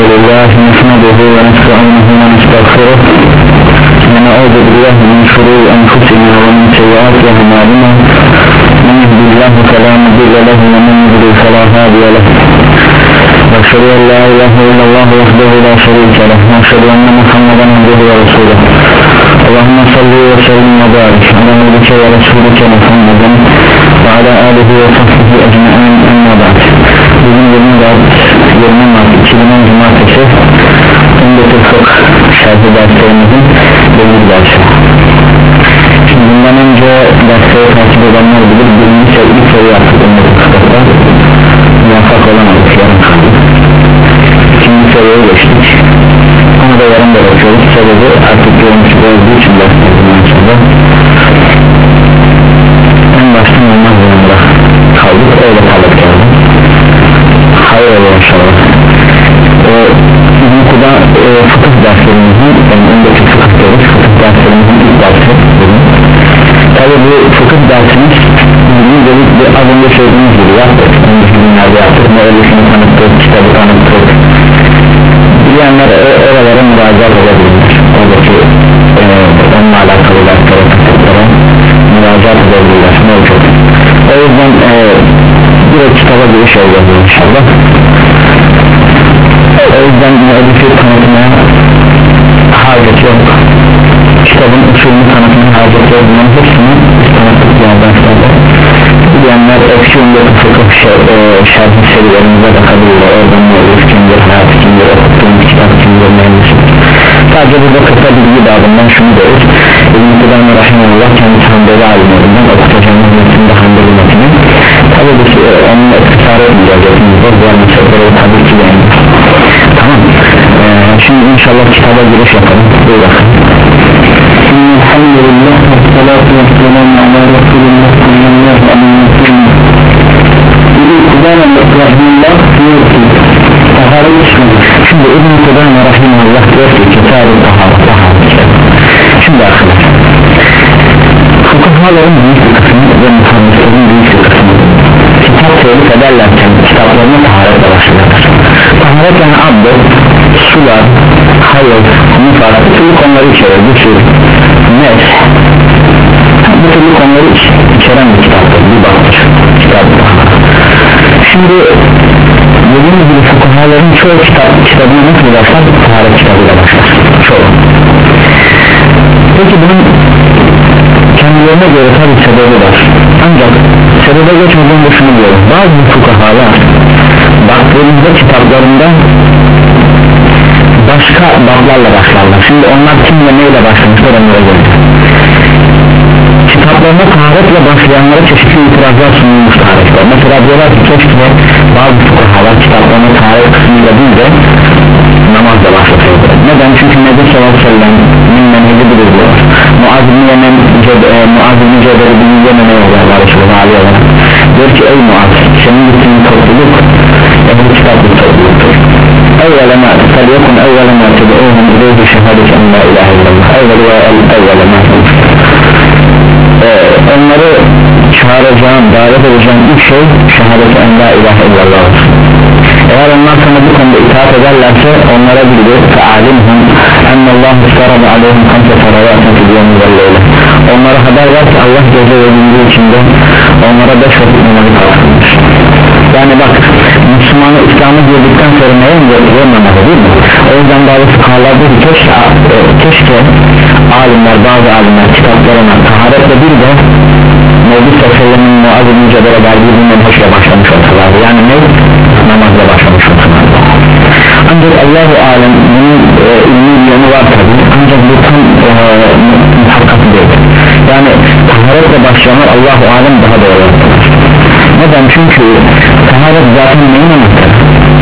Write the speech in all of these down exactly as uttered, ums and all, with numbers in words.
لله نحمده ونستعينه ونستغفره ونعوذ بالله من شرور أنفسنا ومن سيئات أعمالنا من يهده الله فلا مضل له ومن يضلل فلا هادي له وأشهد أن لا إله إلا الله وحده لا شريك له وأشهد أن محمدا عبده ورسوله اللهم صل وسلم وبارك على نبيك ورسولك محمد وعلى آله وصحبه أجمعين أما بعد bugün yirmi Mart iki bin on Cumartesi Umdetül Fıkh şerhi derslerimizin birinci dersi. Şimdi bundan önce dersleri takip edenler bilir birinci soru ilk soru yaptık Umdetül Fıkh'ta muvaffak olamadık, yarım kaldı. İkinci soruya geçtik, onu da yarım bırakıyoruz. Sebebi artık görmüştük olduğu için derslerimizin sonra en baştan olmaz yanında kaldık, öyle kaldık yani. Hayır olur inşallah. Bu da e, fıkıh derslerimizin, yani öndeki fıkıh diyoruz, fıkıh derslerimizin ilk dersi bugün. Tabi bu fıkıh dersimiz bugün dedik bir az önce söylediğimiz gibi yaptık. Önceki günlerde yaptık, müellifini tanıttık, kitabı tanıttık. Bilenler oralara müracaat edebilirler. Oradaki e, onunla alakalı derslere, fıkıhlara müracaat edebilirler. Mevcut. O yüzden e, direkt kitaba giriş olacağız inşallah. O yüzden müellifi tanıtmaya hacet yok. Kitabın usulünü tanıtmaya hacet yok. Bunların hepsini tanıttık yerden sonra. Bilenler eski Umdetül Fıkh şerhi serilerimize bakabilirler. Oradan müellif kimdir, hayatı kimdir, okuttuğumuz kitap kimdir, müellisi. Sadece burada kısa bilgi babından şunu deriz. İbn-i Kudame Rahimullah kendisi Hanbeli alimlerinden okutacağımız metinde Hanbeli metini. Tabi biz e, onunla iktisar etmeyeceğiz hepimizde. Bu meseleleri tabii ki yani. Tamam. Ee, şimdi inşallah kitaba giriş yapalım. Buyur bakın. Elhamdülillah ve salatu ve selamu ala Resulullah sallallahu aleyhi ve sellem. İbn-i Kudame Rahimullah diyor ki taharet işlemiş. Şimdi İbn-i Kudame Rahimullah diyor ki kitab-ı taharet taharet. Şimdi arkadaşlar fıkıhların büyük bir kısmı ve muhaddislerin büyük bir kısmı kitap teorif ederlerken kitaplarına taharetle başlarlar. Taharet yani abdest, sular, hayır, nifas, bu türlü konuları içerir. Bu tür nes, bu türlü konuları içeren bir kitaptır, bir baktır kitap. Şimdi dediğimiz gibi fıkıhların çoğu kitap, kitabını nasıl başlar? Taharet kitabıyla başlar, çoğu. Peki bunun kendilerine göre tabi sebebi var. Ancak sebebe geçmeden de şunu diyorum, bazı fıkıhalar baktığımızda kitaplarında başka bablarla başlarlar. Şimdi onlar kimle neyle başlamışlar onlara göre. Kitaplarına taharetle başlayanlara çeşitli itirazlar sunulmuş taharetler. Mesela diyorlar ki keşke bazı fıkıhalar kitaplarına taharet kısmıyla değil de namazla başlatıyorlar. Neden? Çünkü Nebi sallallahu aleyhi ve sellem'in menheci budur diyor. Muaz bin Yemen Muaz bin Cebel'i bin Yemen'e yollarlar Resulullah aleyhi ve sellem. Diyor ki ey Muaz senin gittiğin topluluk ehl-i kitaplı topluluktur. Evvelema felyekun evvelema ted'uhum ileyhi şehadet en la ilahe illallah. Evvelema onları çağıracağım, davet edeceğim ilk şey şehadet en la ilahe illallah. Eğer onlar sana bu konuda itaat ederlerse onlara bildir fe'alimhum ennallahu istarada aleyhim kamse salavatın fidyonu velleyle. Onlara haber ver ki Allah gece ve gündüz içinde onlara beş vakit namazı kaldırmış. Yani bak Müslümanı İslam'a girdikten sonra neye mi yapıyor namazı değil mi? O yüzden bazı fıkhalar dedi ki keşke, keşke alimler bazı alimler kitaplarına taharetle bir de Nebi sallallahu aleyhi ve sellem'in Muaz bin Cebel'e verdiği bir menheşle başlamış olsalardı. Yani ne? Namazla başlamış olsalardı. Ancak Allah-u Alem bunun e, ilmi bir yanı var tabi. Ancak bu tam e, muhakkakı değil. Yani taharetle başlayanlar Allah-u Alem daha doğru. Neden? Çünkü taharet zaten neyin anahtarı?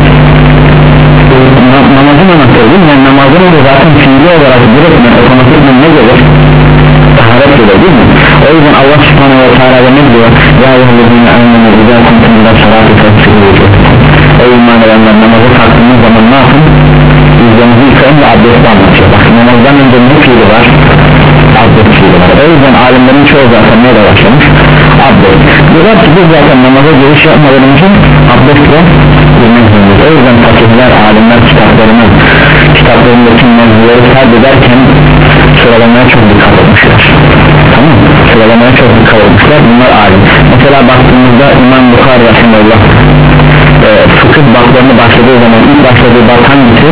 Na- namazın anahtarı değil mi? Yani namazın da zaten fiili olarak direktmen otomatikmen ne gelir? Taharet gelir değil mi? O yüzden Allah subhanahu ve teala ne diyor? Ya eyyühellezine amenu izâ kuntum ilâ salâti fâsîlû. Ey iman edenler namazı kalktığınız zaman ne yapın? Yüzlerinizi yıkayın ve abdesti anlatıyor. Bak namazdan önce ne fiili var? Abdest fiili var. O yüzden alimlerin çoğu zaten neyle başlamış? Abdest. Diyorlar ki biz zaten namaza giriş yapmadan önce abdestle girmek zorundayız. O yüzden fakirler alimler alimler kitaplarını kitaplarındaki mevzuları kaydederken sıralamaya çok dikkat etmişler. Tamam, sıralamaya çok dikkat etmişler. Bunlar alim. Mesela baktığımızda İmam Bukhari rahimahullah e, fıkıh bablarını başladığı zaman ilk başladığı bab hangisi?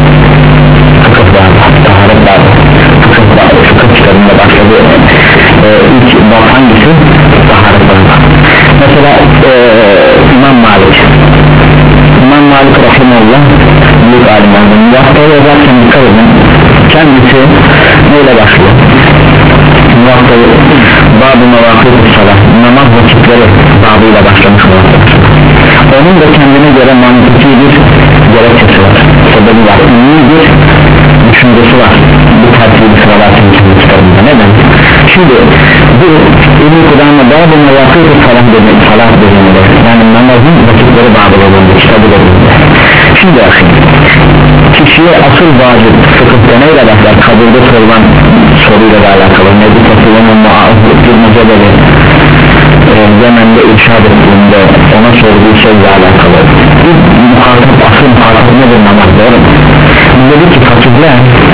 Fıkıh babı, taharet babı. Fıkıh babı, fıkıh kitabında başladığı e, ilk bab hangisi? Taharet babı. Mesela e, İmam Malik İmam Malik rahimahullah büyük alimlerden Muvatta'yı yazarken dikkat edin, kendisi neyle başlıyor? Muvatta'yı Bab-ı Mevâkît-i Salah, namaz vakitleri babıyla başlamış Muvatta'yı. Onun da kendine göre mantıki bir gerekçesi var, sebebi var, ünlü bir düşüncesi var bu tertibi sıralarken kendi kitabında. Neden? Şimdi bu İbn-i Kudame Bab-ı Mevâkît-i Salah dediğinde salah dediğinde yani namazın vakitleri babıyla dediğinde kitabı dediğinde. Şimdi kişiye asıl vacip fıkıhta neyle başlar? Kabulde sorulan soruyla da alakalı. Nebi Tasılan'ın muazzırmaca dedi e, Yemen'de irşad ettiğinde ona sorduğu şeyle alakalı. İlk muhatap, asıl muhatap nedir? Namaz, doğru mu? Dedi ki fakirler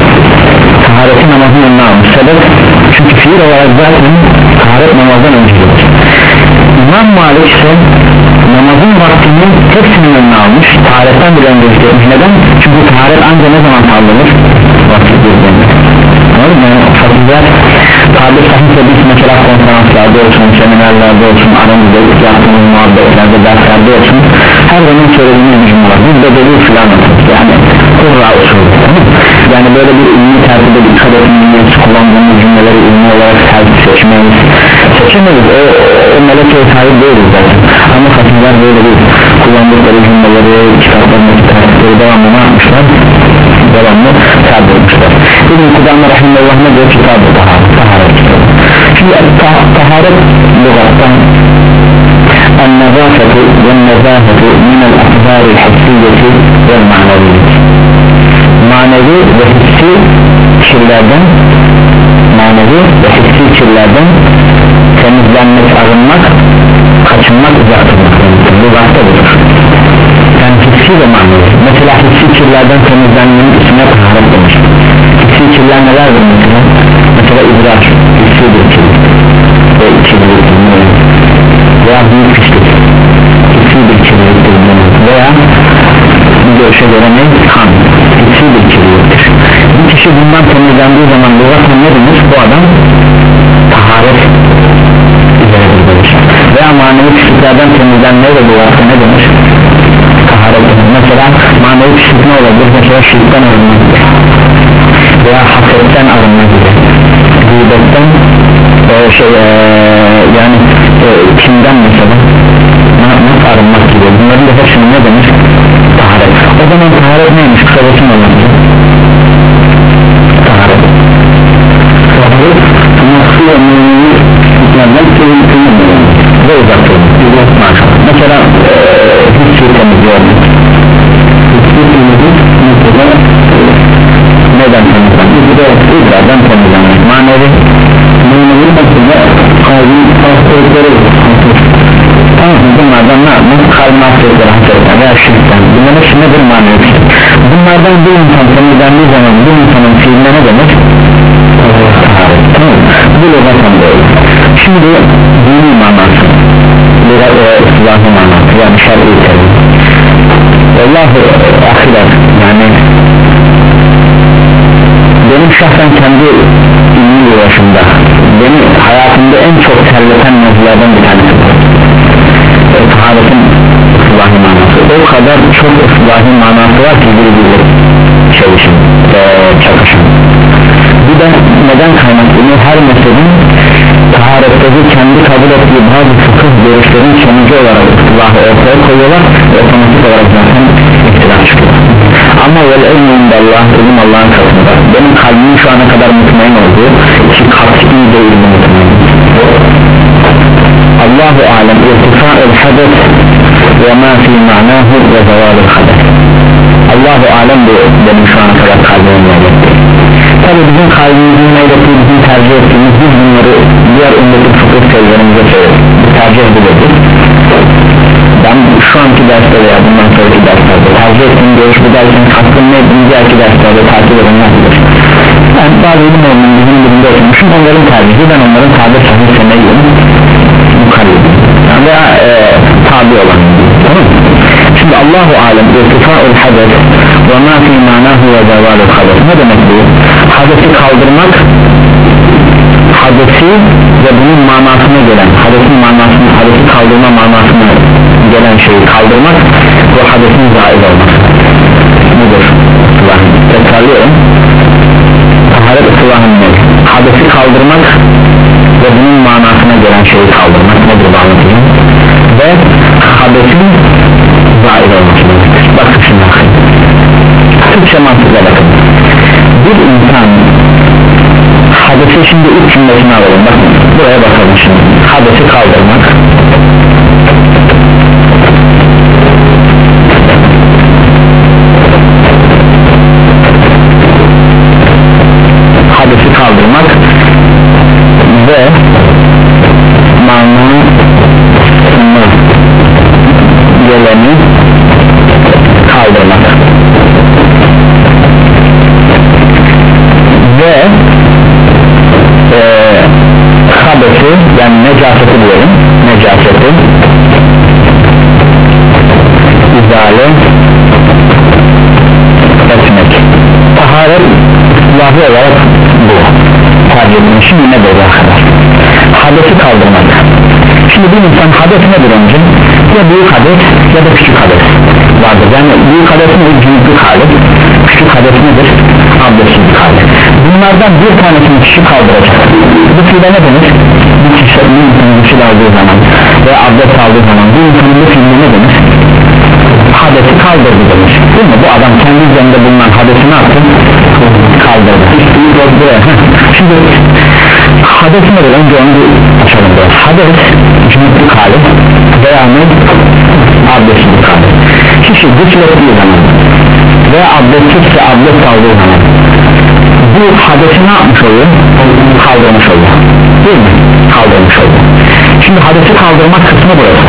tahareti namazın önüne almış. Sebep? Çünkü fiil olarak zaten taharet namazdan öncedir. İmam Malik ise namazın vaktinin hepsinin önüne almış, taharetten bile önce etmiş. Neden? Çünkü taharet ancak ne zaman kaldırılır? Vakit girdiğinde. Anladın mı? Fakirler tabi sahipse biz mesela konferanslarda olsun, seminerlerde olsun, aramızda yaptığımız muhabbetlerde, derslerde olsun, her zaman söylediğimiz bir cümle var. Biz de delil filan atıyoruz. Yani kurra usulü. Yani böyle bir ünlü tertibe dikkat etmemiz, kullandığımız cümleleri ünlü olarak tertip seçmeyiz. Seçemeyiz. O, o melekeye sahip değiliz zaten. Ama fakirler böyle bir kullandıkları cümleleri, kitaplarındaki tertipleri devamlı ne yapmışlar? Devamlı kaydetmişler. İbn-i Kudame rahimahullah ne diyor? Kitab-ı taharet, taharet kitabı. Şimdi taharet lügattan el-nezâfetu vel-nezâfetu minel-ahzâri-l-hissiyyeti vel-ma'neviyyeti, manevi ve hissi kirlerden manevi ve hissi kirlerden temizlenmek, arınmak, kaçınmak, uzak durmak. Lügatta budur. Yani hissi ve manevi. Mesela hissi kirlerden temizlenmenin içine taharet demiş. Hissi kirler nelerdir mesela? Mesela idrar, hissi bir kirli ve içili bir kirli veya büyük pislik, hissi bir kirliliktir veya bir görüşe göre ne? Kan, hissi bir kirliliktir. Bir kişi bundan temizlendiği zaman lügattan ne denir? Bu adam taharet üzeredir demiş. Veya manevi pisliklerden temizlenmeye de lügatta ne denir? Taharet denir. Mesela manevi pislik ne olabilir? Mesela şirkten arınma gibi veya hasetten arınma gibi, gıybetten e, şey e, yani e, kimden mesela nasıl arınmak gibi, bunların da hepsinin ne denir? Taharet. O zaman taharet neymiş? Kısacası ne olabilir? Taharet taharet nasıl önemli pisliklerden temizlenir ve uzak durmak. Mesela e, hissi temizliyor. Hissi temizlik mesela neden temizlenmek? İdrardan temizlenmek. Manevi manevi mesela kalbin hastalıkları tamam, bunlardan ne yapmak? Kalbin hastalıkları, hastalıkları veya şirkten, bunların hepsi nedir? Manevi. Bunlardan bir insan temizlendiği zaman bir insanın fiiline ne demek? Tamam, bu lügattan böyle. Şimdi dini manası, silahı manası, yani şer'i terim. Allahu ahiret, yani benim şahsen kendi ilmi uğraşımda beni hayatımda en çok terleten mevzulardan bir tanesi e, taharetin ıslahi manası. O kadar çok ıslahi manası var ki birbiriyle çalışın, e, çakışın. Bu da neden kaynaklanıyor? Her mezhebin taharetteki kendi kabul ettiği bazı fıkıh görüşlerin sonucu olarak ıslahı ortaya koyuyorlar ve otomatik olarak zaten ihtilaf çıkıyor. Ama vel ilminde Allah, ilim Allah'ın katında. Benim kalbimin şu ana kadar mutmain olduğu ki kat'i de ilmi mutmain. Allahu alem irtifa'ul hadet ve ma fi ma'nahu ve zevalul hadet. Allahu alem bu benim şu ana kadar kalbimin meyletti. Tabi bizim kalbimizin meyletti, bizim tercih ettiğimiz biz bunları diğer ümmetin fıkıh sevgilerimize söylüyoruz. Bu tercih edilebilir. Ben şu anki derste veya bundan sonraki derslerde tercih ettiğim görüş bu dersin hakkın ne bir diğerki derslerde takip edenlerdir. Ben bazı ilim olmanın bizim birinde oturmuşum, onların tercihi, ben onların tabi sahih seneyim mukarribim yani veya e, tabi olan, tamam. Şimdi Allahu alem irtifa'ul hades ve ma fi manahu ve zevalul hades. Ne demek bu? Hadesi kaldırmak, hadesi ve bunun manasına gelen, hadesin manasını, hadesi kaldırma manasına gelen şeyi kaldırmak ve hadesin zahir olması nedir? Tekrarlıyorum, taharet ıslahın ne? Hadesi kaldırmak ve bunun manasına gelen şeyi kaldırmak nedir, anlatacağım. Ve hadesin zahir olması nedir? Bakın şimdi, Türkçe mantıkla bakın. Bir insan hadesi, şimdi üç cümlesini alalım, bakın buraya bakalım şimdi. Hadesi kaldırmak, hadesi kaldırmak ve manasına geleni kaldırmak ve e, habesi, yani necaseti diyelim, necaseti izale etmek. Taharet islahi olarak bu tercih edilmiş. Şimdi ne böyle arkadaşlar? Hadesi kaldırmak. Şimdi bir insan hades nedir önce? Ya büyük hades ya da küçük hades vardır. Yani büyük hades nedir? Cünüplük hali. Küçük hades nedir? Abdestsizlik hali. Bunlardan bir tanesini kişi kaldıracak. Bu fiile ne denir? Bir kişi bir insanın kişi aldığı zaman veya abdest aldığı zaman bu insanın bu fiile ne denir? Hadesi kaldırdı denir. Değil mi? Bu adam kendi üzerinde bulunan hadesi ne yaptı? Kaldırdı. Şimdi hades nedir? Önce onu bir açalım biraz. Hades cünüplük hali veya ne? Abdestsizlik hali. Kişi güçlettiği zaman veya abdestsizse abdest aldığı zaman bu hadesi ne yapmış oluyor? Kaldırmış oluyor. Değil mi? Kaldırmış oluyor. Şimdi hadesi kaldırmak kısmı burası.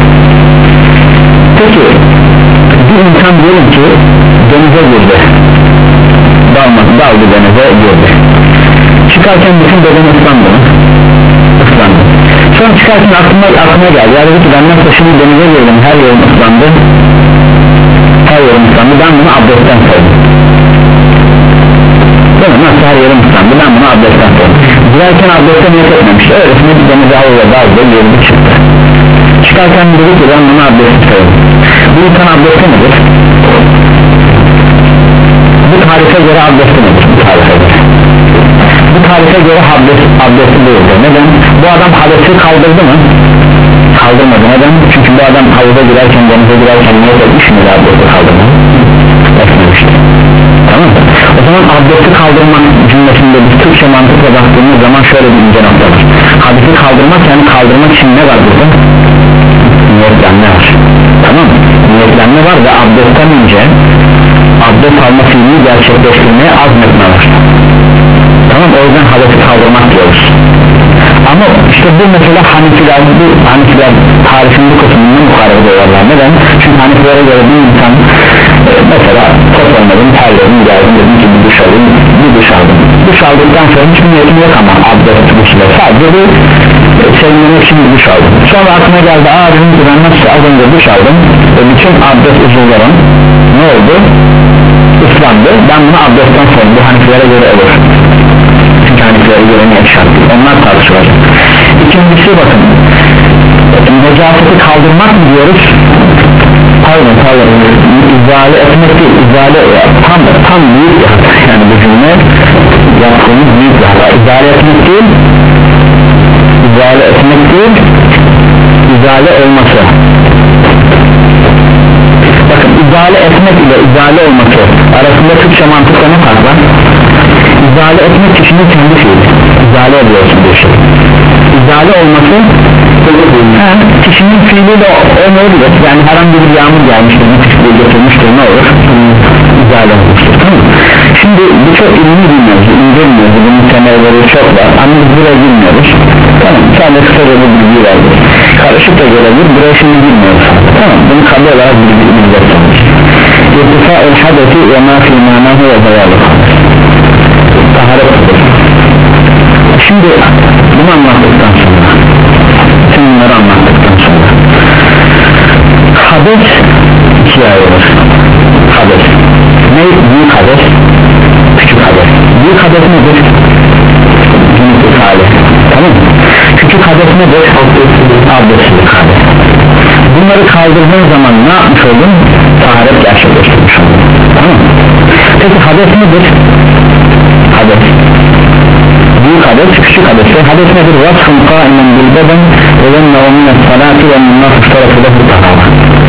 Peki bir insan diyelim ki denize girdi, dalmadı, daldı denize girdi, çıkarken bütün bedeni ıslandı mı? Islandı. Sonra çıkarken aklıma, aklıma geldi ya dedi ki ben nasıl şimdi denize girdim, her yerim ıslandı, her yerim ıslandı, ben bunu abdestten saydım. Değil mi? Nasıl her yerim ıslandı, ben bunu abdestten saydım. Girerken abdestte niyet etmemişti, öylesine bir denize alıya daldı, girdi çıktı. Çıkarken dedi ki ben bunu abdestten saydım. Bu insan abdesti nedir? Bu tarife göre abdesti nedir? Bu tarife göre, bu tarife göre abdest, abdesti değildir. Neden? Bu adam hadesi kaldırdı mı? Kaldırmadı. Neden? Çünkü bu adam havuza girerken, denize girerken niyet etmiş miydi abdesti kaldırmayı? Etmemişti. Tamam mı? O zaman abdesti kaldırmak cümlesinde biz Türkçe mantıkla baktığımız zaman şöyle bir ince nokta var. Hadesi kaldırmak, yani kaldırmak için ne var burada? Niyetlenme var. Tamam mı? Niyetlenme var ve abdestten önce abdest alma fiilini gerçekleştirmeye azmetme var. Tamam, o yüzden hadesi kaldırmak diyoruz. Ama işte bu mesela Hanefiler, bu Hanefiler tarifin bu kısmından mukarebe ediyorlar. Neden? Çünkü Hanefilere göre bir insan e, mesela toplamadın, terlerin, geldin, dedin ki bir duş alayım, bir duş aldım. Duş aldıktan sonra hiçbir niyetim yok ama abdest duşla sadece bir e, sevinmek için bir duş aldım. Sonra aklıma geldi, aa dedim ki ben nasıl az önce duş aldım ve bütün abdest uzuvlarım ne oldu? Islandı. Ben bunu abdestten sonra bu Hanefilere göre olur. Çünkü Hanefilere göre niyet şart. Onlar tartışılacak. İkincisi bakın, necaseti kaldırmak mı diyoruz? Pardon, pardon, izale etmek değil, izale tam, tam büyük bir hata. Yani bu cümle yaptığımız büyük bir hata. İzale etmek değil, izale etmek değil, izale olması. Bakın, izale etmek ile izale olması arasında Türkçe mantıkla ne fark var? İzale etmek kişinin kendi fiili, izale ediyorsun bir şey. İzale olması he, kişinin fiiliyle olmayabilir. Yani herhangi bir yağmur gelmiştir, bir pisliği getirmiştir, ne olur? İzale olmuştur, tamam mı? Şimdi bu çok ilmi bilmiyoruz, ince bilmiyoruz, bunun temelleri çok var ama biz buraya bilmiyoruz. Tamam, sadece kısaca bir bilgi verdik. Karışık da gelebilir, buraya şimdi bilmiyoruz. Tamam, bunu kabul olarak bilgi bilgiler. irtifa'ul hadeti ve ma fi manahu ve zayalı taharet. Şimdi bunu anlattıktan sonra bütün bunları anlattıktan sonra hades ikiye ayrılır. Hades ne? Büyük hades, küçük hades. Büyük hades nedir? Günlük hali. Tamam mı? Küçük hades nedir? Abdestsizlik hali. Bunları kaldırdığın zaman ne yapmış oldun? Taharet gerçekleştirmiş oldun. Tamam mı? Peki hades nedir? Hades büyük hades, küçük hades. Hades nedir? Vasfın kaimen bil beden ve zenne ve minnet salati ve minnet ustarafı da bu tahara.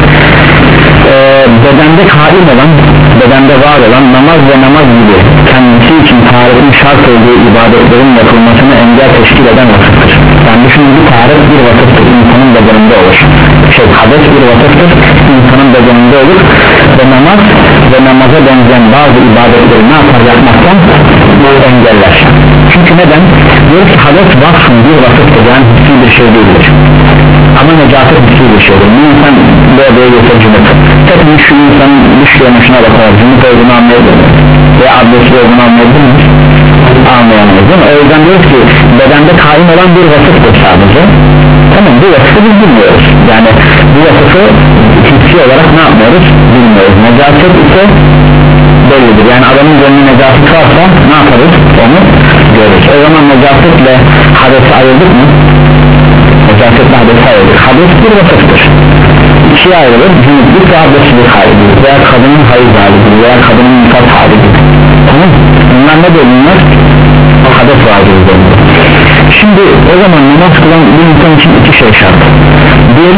Bedende kaim olan, bedende var olan namaz ve namaz gibi kendisi için taharetin şart olduğu ibadetlerin yapılmasını engel teşkil eden vasıftır. Yani düşünün, bir taharet bir vasıftır, insanın bedeninde olur. Şey, hades bir vasıftır, insanın bedeninde olur ve namaz ve namaza benzeyen bazı ibadetleri ne yapar? Yapmaktan engeller. Çünkü neden? Diyor ki hades vasfın bir vasıftır, yani hissi bir şey değildir. Ama necaset hissi bir şeydir. Bu insan böyle böyle götürücüdür. Tek şu insanın düşüyor şuna bakar, cümlet olduğunu anlayabilir mi? Ve abdestli olduğunu anlayabilir mi? Anlayamayız değil mi? O yüzden diyoruz ki bedende kaim olan bir vasıftır sadece. Tamam, bu vasıfı biz bilmiyoruz. Yani bu vasıfı hissi olarak ne yapmıyoruz? Bilmiyoruz. Necaset ise bellidir. Yani adamın gönlü necaset varsa ne yaparız? Onu görürüz. O zaman necasetle hadesi ayırdık mı? Necasetle hadesi ayırdık. Hades bir vasıftır. İkiye ayrılır. Cünüplük ve abdestlik halidir veya kadının hayız halidir veya kadının nifas halidir. Tamam. Bunlar ne diyor bunlar? Hades vardır üzerinde. Şimdi o zaman namaz kılan bir insan için iki şey şart. Bir,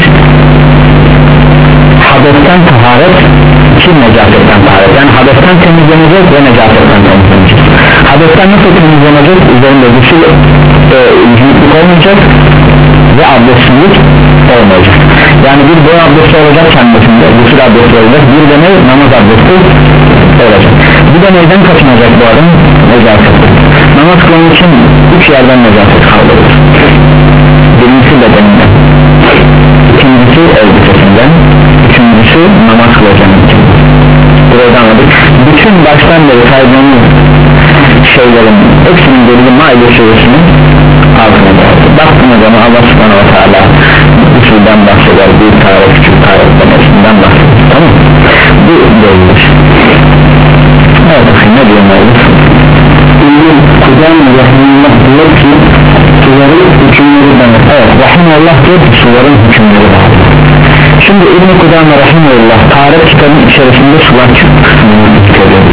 hadesten taharet, iki necasetten taharet. Yani hadesten temizlenecek ve necasetten temizlenecek. Hadesten nasıl temizlenecek? Üzerinde gusül e, cünüplük olmayacak ve abdestsizlik olmayacak. Yani bir boy abdesti olacak kendisinde, gusül abdesti olacak, bir de ne? Namaz abdesti olacak. Bir de neyden kaçınacak bu adam? Necaset. Namaz kılmak için üç yerden necaset kaldırır. Birincisi bedeninden, ikincisi elbisesinden, üçüncüsü namaz kılacağının için. Burada anladık. Bütün baştan beri saydığımız şeylerin hepsinin delili Maide suresinin altına bağlı. Baktığımız zaman Allah subhanahu wa ta'ala usulden bahseder, büyük taharet, küçük taharet demesinden bahseder. Tamam mı? Bu değildir. Evet, ne diyor Maide? İlgin Kudam Rahimullah diyor ki suların hükümleri demek. Evet, Rahimullah diyor ki suların hükümleri var. Şimdi İbn-i Kudam Rahimullah taharet kitabının içerisinde sular kısmını söylüyor.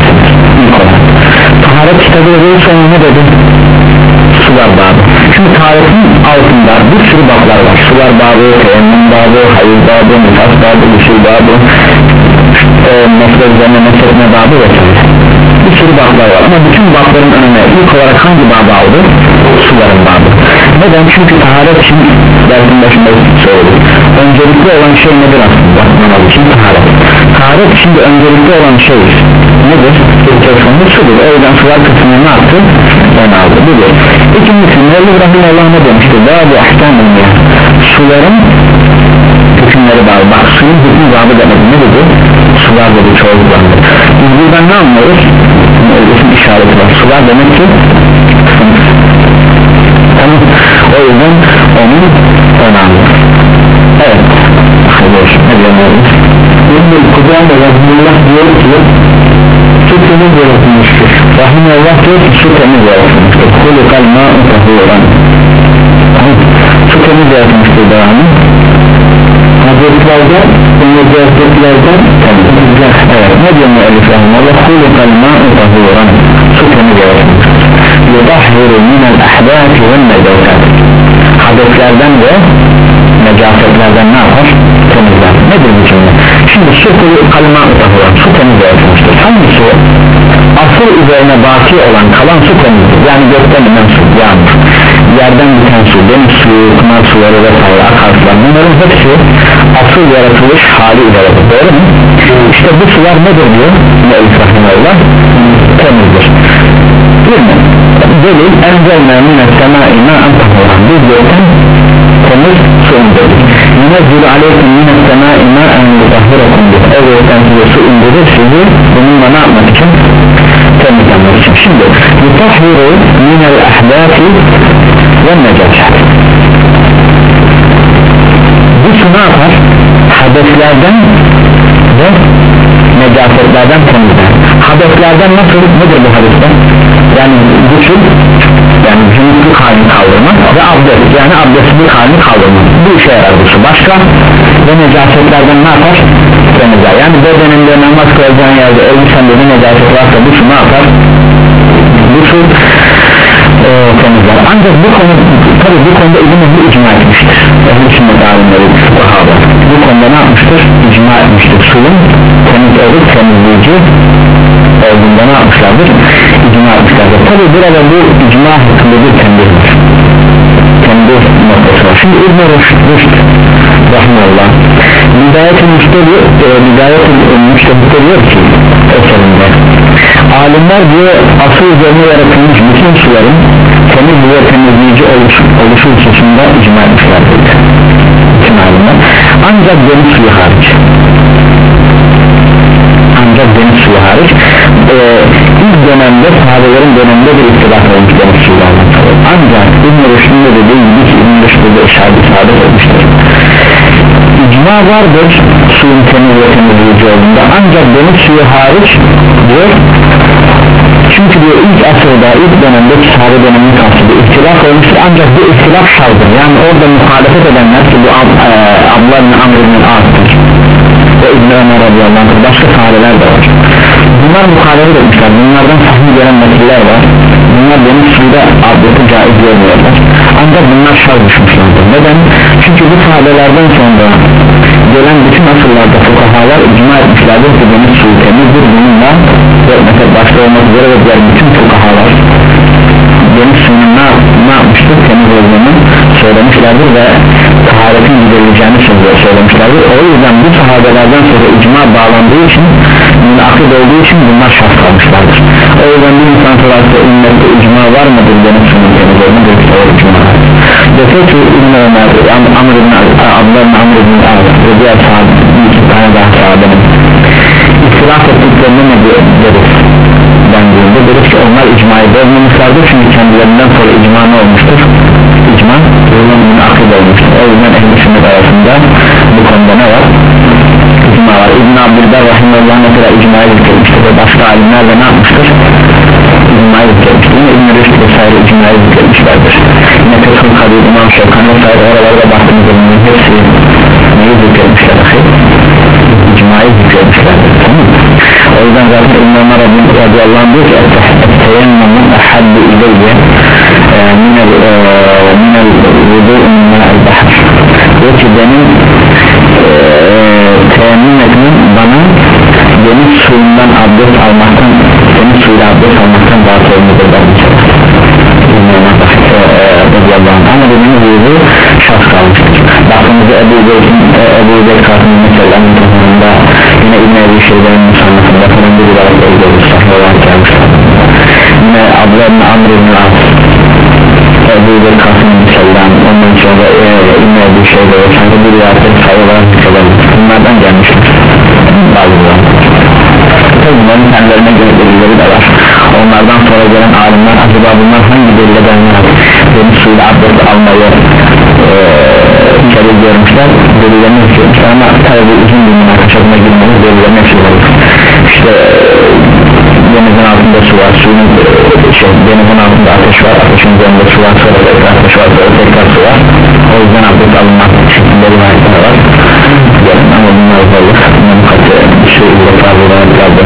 Taharet kitabı dediği sonra ne dedi? Sular babı. Çünkü taharetin altında bir sürü bablar var. Sular babı, teyemmüm babı, hayız babı, nifas babı, usul babı, e, mesle üzerine mesletme babı vesaire. Bir sürü bablar var ama bütün babların önüne ilk olarak hangi babı aldı? Suların babı. Neden? Çünkü taharet için dersin başında söyledik. Öncelikli olan şey nedir aslında? Namaz için taharet. Taharet şimdi öncelikli olan şey nedir? Telefonda sudur. O yüzden sular kısmını ne yaptı? Ben aldı. Bu bir. İkincisi Mevlid Rahimullah ne demişti? Daha bu ahkamın ya. Suların hükümleri bağlı. Bak suyun hükmü bağlı demedi. Ne dedi? Sular dedi çoğuluklandı. Biz buradan ne anlıyoruz? Mevlid'in işareti var. Sular demek ki tamam. O yüzden onun önemli. Evet. Hadi olsun. Ne diyor Mevlid? İbn-i Kudam Rahimullah diyor ki su temiz yaratılmıştır. Rahimullah diyor ki su temiz yaratılmıştır. Kulikal ma'u tahuran. Su temiz yaratılmıştır devamı. Hazretlerde Hazretlerden temizler. Evet. Ne diyor Mu'ellif Rahimullah? Kulikal ma'u tahuran. Su temiz yaratılmıştır. Yudahhiru minel ahdâti ve necâsat. Hadeslerden ve necasetlerden ne yapar? Temizler. Nedir bu cümle? Şimdi su kalma utahuran, su temiz yaratılmıştır. Hangi su? Asıl üzerine baki olan kalan su temizdir. Yani gökten inen su, yağmur, yerden biten su, deniz suyu, pınar suları vesaire, akarsular, bunların hepsi asıl yaratılış hali üzeridir. Doğru mu? İşte bu sular nedir diyor Mu'ellif Rahimullah? Temizdir. Değil mi? Delil enzelna mine semâi mâ'en tahuran. Biz gökten temiz su indirdik. Yunezzilu aleykum mines semâi mâen yutahhirakum bih. O gökten size su indirir, sizi bununla ne yapmak için? Temizlenmek için. Şimdi yutahhiru minel ahdâfi ve necâsât. Bu su ne yapar? Hadeslerden ve necasetlerden temizler. Hadeslerden nasıl? Nedir bu hadesler? Yani gusül, yani cünüplük halini kaldırmak ve abdest, yani abdestlik halini kaldırmak. Bu işe yarar bu su. Başka? Ve necasetlerden ne yapar? Temizler. Yani bedeninde namaz kılacağın yerde elbisende bir necaset varsa bu su ne yapar? Bu su e, temizler. Ancak bu konu, tabi bu konuda İbn-i icma etmiştir. Ehl-i sünnet alimleri, fukahalar bu konuda ne yapmıştır? İcma etmiştir. Suyun temiz olup temizleyici olduğunda ne yapmışlardır? İcma etmişlerdir. Tabi burada bu icma hakkında bir tembih var. Tembih noktası var. Şimdi İbn-i Rüşd rahmanallah Bidayet-i Müştehid Müştehid'de diyor ki eserinde alimler diyor asıl üzerine yaratılmış bütün suların temiz ve temizleyici oluş, oluşu hususunda icma etmişlerdir. Bütün alimler ancak deniz suyu hariç ancak deniz suyu hariç e, ilk dönemde sahabelerin döneminde bir ihtilaf olmuş deniz suyuyla anlatılır. Ancak İbn-i Rüşd'ün de dediği gibi ki İbn-i Rüşd'de işaret isabet etmiştir. İcma vardır suyun temiz ve temizleyici olduğunda ancak deniz suyu hariç diyor. Çünkü diyor ilk asırda ilk dönemde sahabe dönemini kastediyor ihtilaf olmuştur ancak bu ihtilaf şarttır. Yani orada muhalefet edenler ki bu Ab, e, Abdullah bin Amr bin As'tır ve İbn Ömer radıyallahu anh başka sahabeler de var. Bunlar muhalefet etmişler. Bunlardan sahih gelen nakiller var. Bunlar deniz suyunda abdesti caiz görmüyorlar. Ancak bunlar şart düşmüşlerdir. Neden? Çünkü bu sahabelerden sonra gelen bütün asırlarda fukahalar icma etmişlerdir ki deniz suyu temizdir. Bununla ve mesela başta olmak üzere ve diğer bütün fukahalar deniz suyunun ne, ne yapmıştır? Temiz olduğunu söylemişlerdir ve taharetin giderileceğini söylemişlerdir. O yüzden bu sahabelerden sonra icma bağlandığı için münakid olduğu için bunlar şart kalmışlardır. O yüzden bir insan sorarsa ümmette icma var mıdır deniz suyunun temiz olduğunu o icma var. Dese ki İbn-i Ömer, Amr ibn Abdullah Amr ibn Ağır ve diğer sahabe, bir iki tane daha sahabenin ihtilaf ettiklerini ne deriz? Dendiğinde deriz ki onlar icmayı bozmamışlardır çünkü kendilerinden sonra icma ne olmuştur? İcma yolunun akıl olmuştur. O yüzden ehl-i sünnet arasında bu konuda ne var? İcma var. İbn-i Abdülber rahimahullah mesela icmayı zikretmiştir ve başka alimler de ne yapmıştır? İcmayı zikretmiştir. Yine İbn-i Rüşd vesaire icmayı zikretmişlerdir. Yine Fethül Kadir, İmam Şevkan vesaire oralarda baktığımızda bunun hepsi neyi zikretmişler? İcmayı zikretmişlerdir. Tamam mı? O yüzden zaten İbn-i Ömer radıyallahu anh diyor ki Teyemmemun ehaddu ileyye minel vudu'un minel bahar. Diyor ki benim temin etmem bana deniz suyundan abdest almaktan deniz suyuyla abdest almaktan daha sevimlidir bence. Ama dediğimiz gibi şart kalmıştır. Baktığımızda Ebu Beyk'in Ebu Beyk Kasım'ın mesela anlatımında yine İbn-i Ebi Şeyh'lerin musanlatında falan bir olarak öldürür sahne olarak gelmişler. Yine Abdullah bin Amr ibn As Ebu Beyk Kasım'ın mesela ondan sonra İbn-i Ebi Şeyh'de ve sanki bir rivayette sayı olarak söylenir. Bunlardan gelmiştir bazıları. Tabi bunların kendilerine göre delilleri de var. Onlardan sonra gelen alimler acaba bunlar hangi delile dayanır? Deniz suyuyla abdest almayı içeri görmüşler, delillerini istiyormuşlar ama tabi uzun bir münakaşasına girmemiz delillerini istiyorlar. İşte denizin altında su var, suyun şey, denizin altında ateş var, ateşin üzerinde su var, sonra tekrar ateş var, sonra tekrar su var. O yüzden abdest alınmak şeklinde rivayetler var. Gelin ama bunlar zorluk, bunun katı bir şey ile kaldırılırlardı.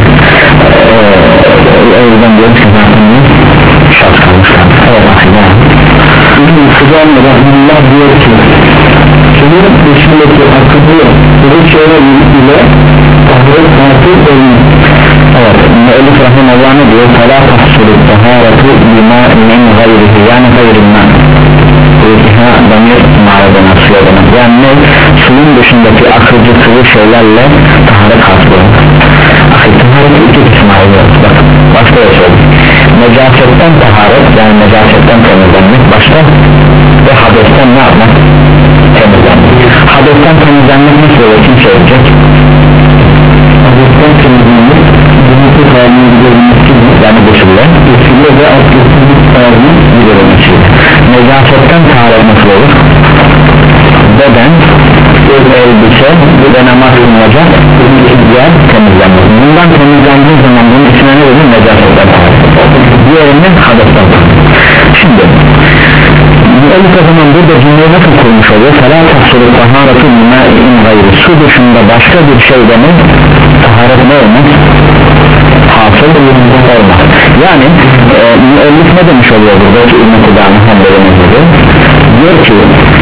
O yüzden diyoruz ki zaten şart kalmışlar. Evet aslında Kıdam Rahimullah diyor ki senin peşindeki akıllı bu şeyler ile taharet taharet olmuş. Evet Müellif Rahimullah ne diyor? Fala tahsulü taharatu bima min gayrihi yani gayrinden ha damir mağaradan asıyor demek. Yani ne? Suyun dışındaki akıcı sıvı şeylerle taharet hasılır. Akıl taharet iki kısma ayrılır. Bak başta yaşadım. Necasetten taharet yani necasetten temizlenmek başta ve hadesten ne yapmak? Temizlenmek. Hadesten temizlenmek nasıl olur? Kim söyleyecek? Hadesten temizlenmek günlük halini giderilmesi, yani bu türlü usulü ve abdestsizlik halini giderilmesi. Necasetten taharet nasıl olur? Beden, elbise ve namaz kılınacak yer temizlenmek. Bundan temizlendiği zaman bunun içine ne olur? Necasetten taharet. Diğerinin hadesten taharet. Şimdi müellif o zaman burada cümleyi nasıl kurmuş oluyor? فَلَا تَحْصُلُ طَهَارَةُ بِمَاءٍ غَيْرِ Su dışında başka bir şeyden taharet ne olmaz? Hasıl olmaz. Yani e, müellif ne demiş oluyor burada ki İbn-i Kudâme Hanbeli'nin diyor ki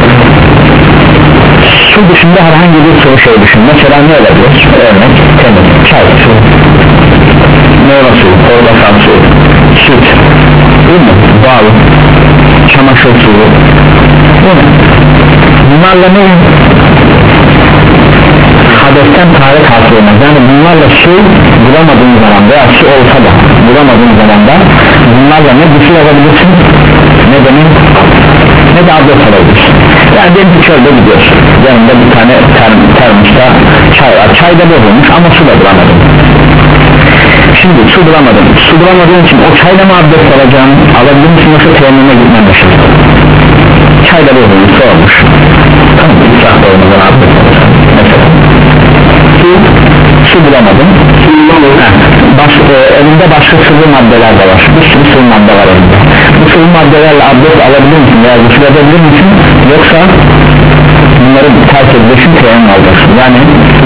su dışında herhangi bir sıvı şey düşün. Mesela ne olabilir? Örnek temiz, çay, su, meyve suyu, portakal suyu, süt, değil mi? Bal, çamaşır suyu, değil mi? Bunlarla ne? Hadesten taharet hasıl olmaz. Yani bunlarla su bulamadığın zaman veya su olsa da bulamadığın zaman da bunlarla ne gusül alabilirsin, ne de ne de abdest alabilirsin. Yani diyelim ki çölde gidiyorsun, yanında bir tane term, termosta çay var, çay da bozulmuş ama su da bulamadın. Şimdi su bulamadın, su bulamadığın için o çayla mı abdest alacağını alabilir misin, yoksa teyemmüme gitmen lazım. Çay da bozulmuş, su olmuş, tamam mı? Bir saatte olmadan abdest alacağım mesela. Su, su bulamadın, Baş, e, elinde başka sıvı maddeler de var, bir sürü sıvı madde var elinde. Bu sıvı maddelerle abdest alabilir misin veya gusül edebilir misin, yoksa bunları terk edilirsin, teyemmüm alacaksın. Yani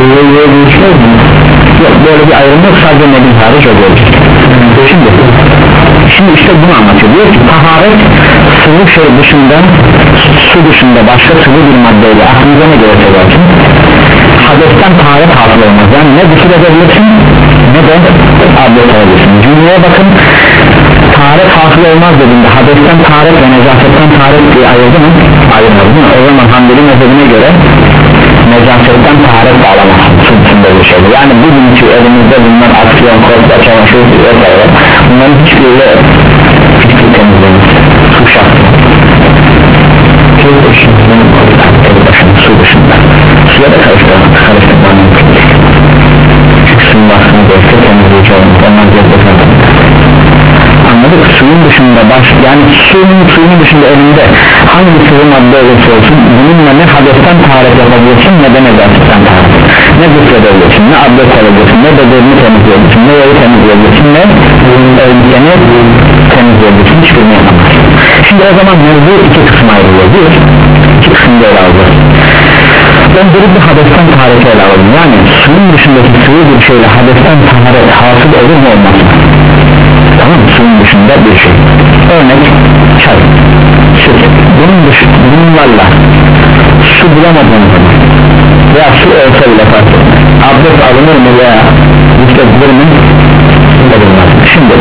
yok, böyle bir ayrım yok, sadece nebil hariç o görecek. Şimdi, şimdi işte bunu anlatıyor, diyor ki taharet sıvı şey dışında, su dışında başka sıvı bir maddeyle aklınıza ne gelirse gelsin hadesten taharet hasıl olmaz. Yani ne gusül edebilirsin ne de abdest alabilirsin. Cümleye bakın, taharet hasıl olmaz dediğinde hadesten taharet ve necasetten taharet diye ayırdı mı? Ayırmadı değil mi? O zaman Hanbeli mezhebine göre necasetten taharet bağlamazsın sınıfında bir şey. Yani bugünkü elimizde bulunan aksiyon, korkla, çamaşır vesaire, bunların hiçbiriyle hiçbir temizlenir. Su şartı su dışında, su dışında suya da karıştırmak, karıştırmak çünkü suyun baskını değilse temizleyici olmak, ondan gezdirmek. Anladık, suyun dışında baş, yani suyun, suyun dışında elinde hangi sıvı madde olursa olsun bununla ne hadesten taharet yapabilirsin ne de necasetten taharet, ne gusledebilirsin, ne abdest alabilirsin, ne bedenini temizleyebilirsin, ne yeri temizleyebilirsin, ne elbiseni temizleyebilirsin, hiçbirini yapamazsın. Şimdi o zaman mevzu iki kısma ayrılıyor. Bir, iki kısımda ele alacağız. Ben bir hadesten tahareti ele alalım. Yani suyun dışındaki sıvı bir şeyle hadesten taharet hasıl olur mu olmaz mı? Tamam mı? Suyun dışında bir şey. Örnek çay, süt. Bunun dışında, bunlarla su bulamadığın zaman veya su olsa bile fark etmez. Abdest alınır mı veya yükseltilir mi? Şimdi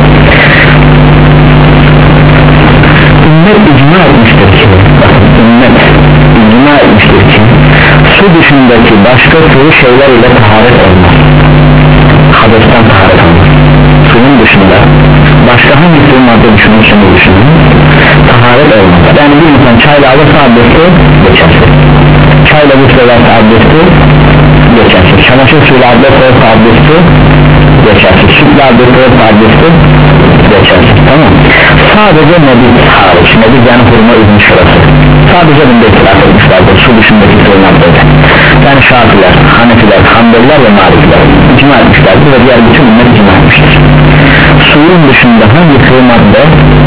ümmet icma etmiştir ki ümmet icma etmiştir ki su dışındaki başka sıvı şeyler ile taharet olmaz, hadesten taharet olmaz. Suyun dışında başka hangi sıvı madde düşünürseniz düşünün taharet olmaz. Yani bir insan çayla alırsa abdesti geçersiz, çayla guslerse abdesti geçersiz, çamaşır suyla abdest olursa abdesti geçersiz, sütle abdest olursa abdesti geçersiz. Tamam, sadece nebiz hariç, nebiz yani hurma üzüm şurası, sadece bunda itilaf etmişlerdir su dışındaki sıvı maddede. Yani Şafiler, Hanefiler, Hanbeliler ve Malikiler icma etmişlerdir ve diğer bütün ümmet icma etmiştir. Suyun dışında hangi sıvı madde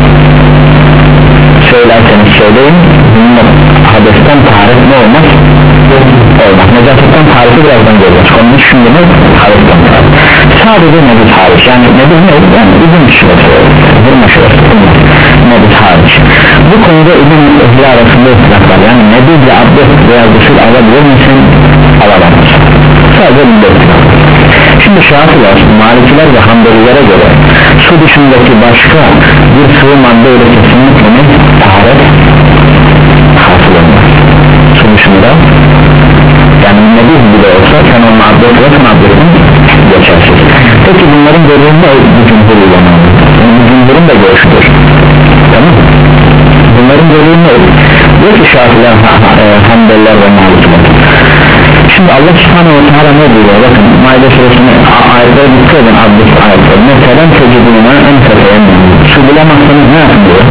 söylerseniz söyleyin bunun hadesten taharet ne olmaz? Olmaz. Necasetten tahareti birazdan göreceğiz. Onun şimdi ne? Hadesten taharet. Sadece nebiz hariç. Yani nebiz ne? Yani üzüm şurası, hurma şurası, nebiz hariç. Bu konuda üzüm ehli arasında ıslak var. Yani nebizle abdest veya gusül alabilir misin? Alamaz. Sadece bunda ıslak. Şimdi Şafiler, Malikiler ve Hanbelilere göre su dışındaki başka bir sıvı madde ile kesinlikle ne? Taharet hasıl olmaz. Su dışında yani nebiz bile olsa sen onun abdest ve sen abdestin geçersiz. Peki bunların görüşü ne? Bu cumhur uygulamanın. Yani bu cumhurun da görüşüdür. Tamam mı? Bunların görüşü ne? diyor ki Şafiler, Hanbeliler ve Malikler. Şimdi Allah subhanahu wa ta'ala ne diyor? Bakın Maide suresine ayetleri dikkat edin, abdest ayetleri. Mesela tecidûne en tefeyendim. Su bulamazsanız ne yapın diyor?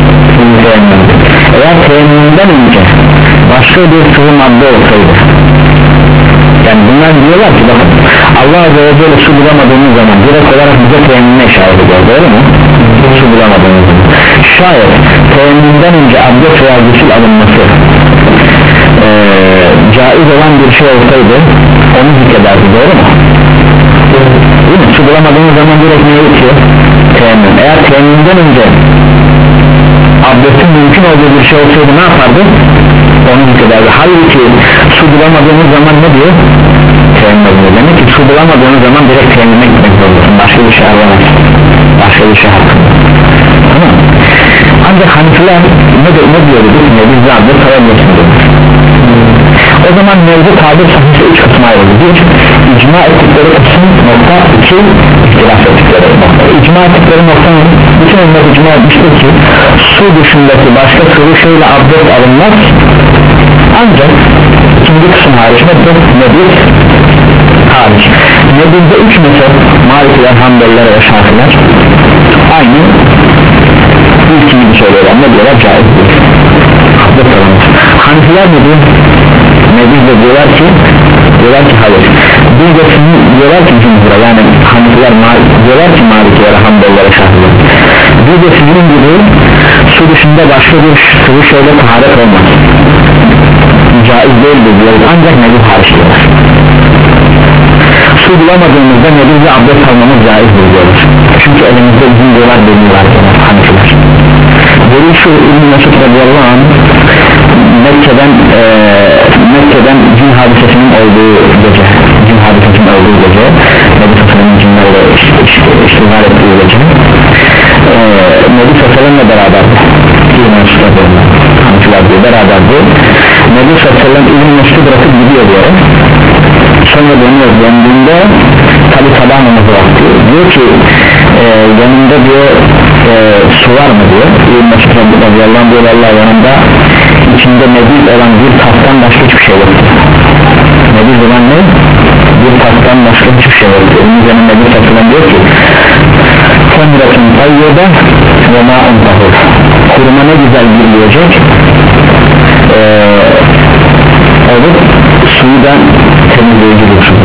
Eğer teyemmümden önce başka bir sıvı madde olsaydı, yani bunlar diyorlar ki bakın Allah Azze ve Celle su bulamadığımız zaman direkt olarak bize teyemmüme işaret ediyor, doğru mu? Su bulamadığımız zaman şayet teyemmümden önce abdest veya gusül alınması ee, caiz olan bir şey olsaydı onu zikrederdi, doğru mu? Değil mi? Su bulamadığımız zaman direkt neye itiyor? Teyemmüm. Eğer teyemmümden önce abdestin mümkün olduğu bir şey olsaydı ne yapardı? Onu zikrederdi. Halbuki su bulamadığımız zaman ne diyor? Teyemmüm diyor. Demek ki su bulamadığımız zaman direkt teyemmüme gitmek zorundasın. Başka bir şey aramaz. Başka bir şey hakkında. Tamam. Ancak Hanifiler ne, de, ne diyor dedik? Ne biz de abdest alabilirsin dedik. O zaman mevzu tabir sahisi üç kısma ayrıldı. Bir, icma ettikleri kısım nokta. İki, ihtilaf ettikleri nokta. İcma ettikleri nokta bütün ümmet icma etmiştir ki su dışındaki başka sıvı şeyle abdest alınmaz, ancak ikinci kısım hariç nedir? Hariç. Nedir'de üç mezhep, Malikiler, Hanbeliler ve Şafiler aynı ilk gibi söylüyorlar. Ne diyorlar? Caizdir. Abdest alınmaz. Hanifiler ne diyor? Nedir'de diyorlar ki diyorlar ki hayır. Bir de diyorlar ki cumhura, yani Hanifiler diyorlar ki Malikiler, Hanbeliler, Şafiler. Bir de sizin gibi su dışında başka bir sıvı şeyle taharet olmaz, caiz değildir diyoruz, ancak nedir hariç diyorlar. Su bulamadığımızda nedirle abdest almamız caizdir diyoruz. Çünkü elimizde uzun diyorlar, deniyorlar Hanifiler. Böyle şu İbn-i Mesud radıyallahu anh Mekke'den e, Mekke'den cin hadisesinin olduğu gece, cin hadisesinin olduğu gece, Nebi Sallallahu cinlerle iştigal ettiği gece e, Nebi Sallallahu beraberdi. İbn-i Mesud radıyallahu anh Hanifiler diyor beraberdi. Nebi Sallallahu İbn-i Mesud bırakıp gidiyor diyor. Sonra dönüyor, döndüğünde tabi sabah namazı vakti diyor ki e, yanında diyor e, su var mı diyor. İbn-i Mesud radıyallahu anh diyor, Allah yanında içinde nebiz olan bir tastan başka hiçbir şey yok. Nebiz olan ne? Bir tastan başka hiçbir şey yok. Onun üzerine nebiz tasından diyor ki Semretun tayyede ve ma'un tahur. Kuruma ne güzel bir yiyecek ee, olup suyu da temizleyici bir su.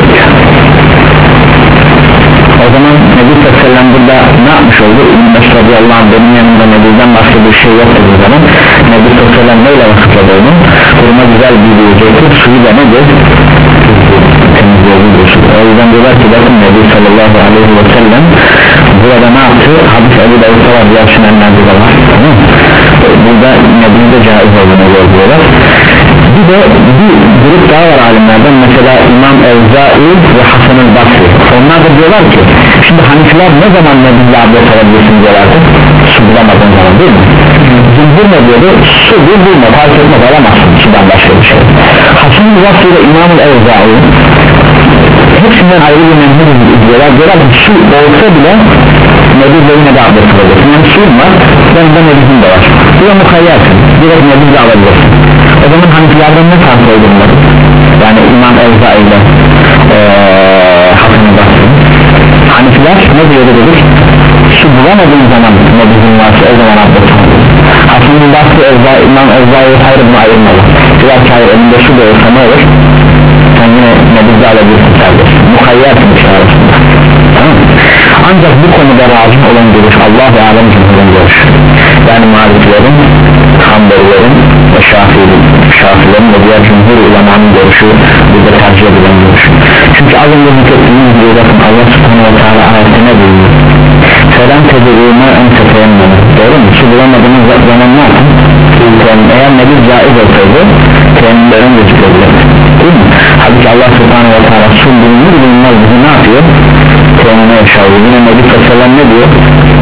O zaman Nebi Sallallahu burada ne yapmış oldu? İbn-i Mesud radıyallahu anh benim yanımda Nebi'den başka bir şey yok dediği zaman Nebi Sallallahu neyle vasıfladı onu? Kuruma güzel bir yiyecektir, suyu da nedir? Temizleyici bir su. O yüzden diyorlar ki bakın Nebi sallallahu aleyhi ve sellem burada ne yaptı? Hadis Ebu Davud'da var, diğer sünenlerde de var. Burada Nebi'de caiz olduğunu görüyorlar. Bir de bir grup daha var alimlerden, mesela İmam Evzai ve Hasan el-Basri. Onlar da diyorlar ki şimdi Hanifiler ne zaman Nebi'yle abdest alabilirsin diyorlardı? Su bulamadığın zaman, değil mi? Cumhur ne diyordu? Su bir bulma, fark etmez, alamazsın sudan başka bir şey. Hasan el-Basri ile İmam Evzai hepsinden ayrı bir memnun izliyorlar. Diyorlar ki su olsa bile Nebi'yle yine de abdest alabilirsin. Yani suyun var, yanında Nebi'nin de var. Bu da mukayyersın, direkt Nebi'yle alabilirsin. O zaman Hanifilerden ne fark oldu bunları? Yani İmam Evzai ile ee, Hasan el-Basri. Hanifiler ne diyordu dedik? Su bulamadığın zaman Nebi'nin varsa o zaman abdest alabilirsin. Hasan el-Basri, Evzai, İmam Evzai'ye hayır bunu ayırmalı. Diyor ki hayır, elinde su da olsa ne olur? Sen yine Nebi'yle alabilirsin serbest. Mukayyersin bir şey arasında. Tamam. Ancak bu konuda razı olan görüş Allah-u Alem cümlenin görüş. Yani Maliklerin, Hanbelilerin ve Şafii'nin, Şafiilerin ve diğer cumhur ulemanın görüşü burada tercih edilen görüş. Çünkü az önce zikrettiğimiz gibi bakın Allah subhanahu wa ta'ala ayette ne buyuruyor? Selam tedbirine en tefeyenmeni. Doğru mu? Su bulamadığımız zaman ne yapın? Eğer nebi caiz olsaydı teyemmümlerin gözüküyordu, değil mi? Halbuki Allah subhanahu wa ta'ala su bulunur bulunmaz bizi ne yapıyor? Teyemmüme yaşarıyor. Yine Nebi Sallallahu ne diyor?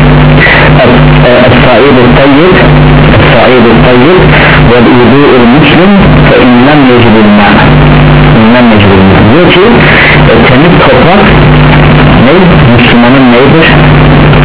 Es-sa'id-i tayyib Es-sa'id-i tayyib vel-udu'ul muslim fe inlem yecibilmâ inlem yecibilmâ diyor ki e, temiz toprak ne? Müslümanın neydir?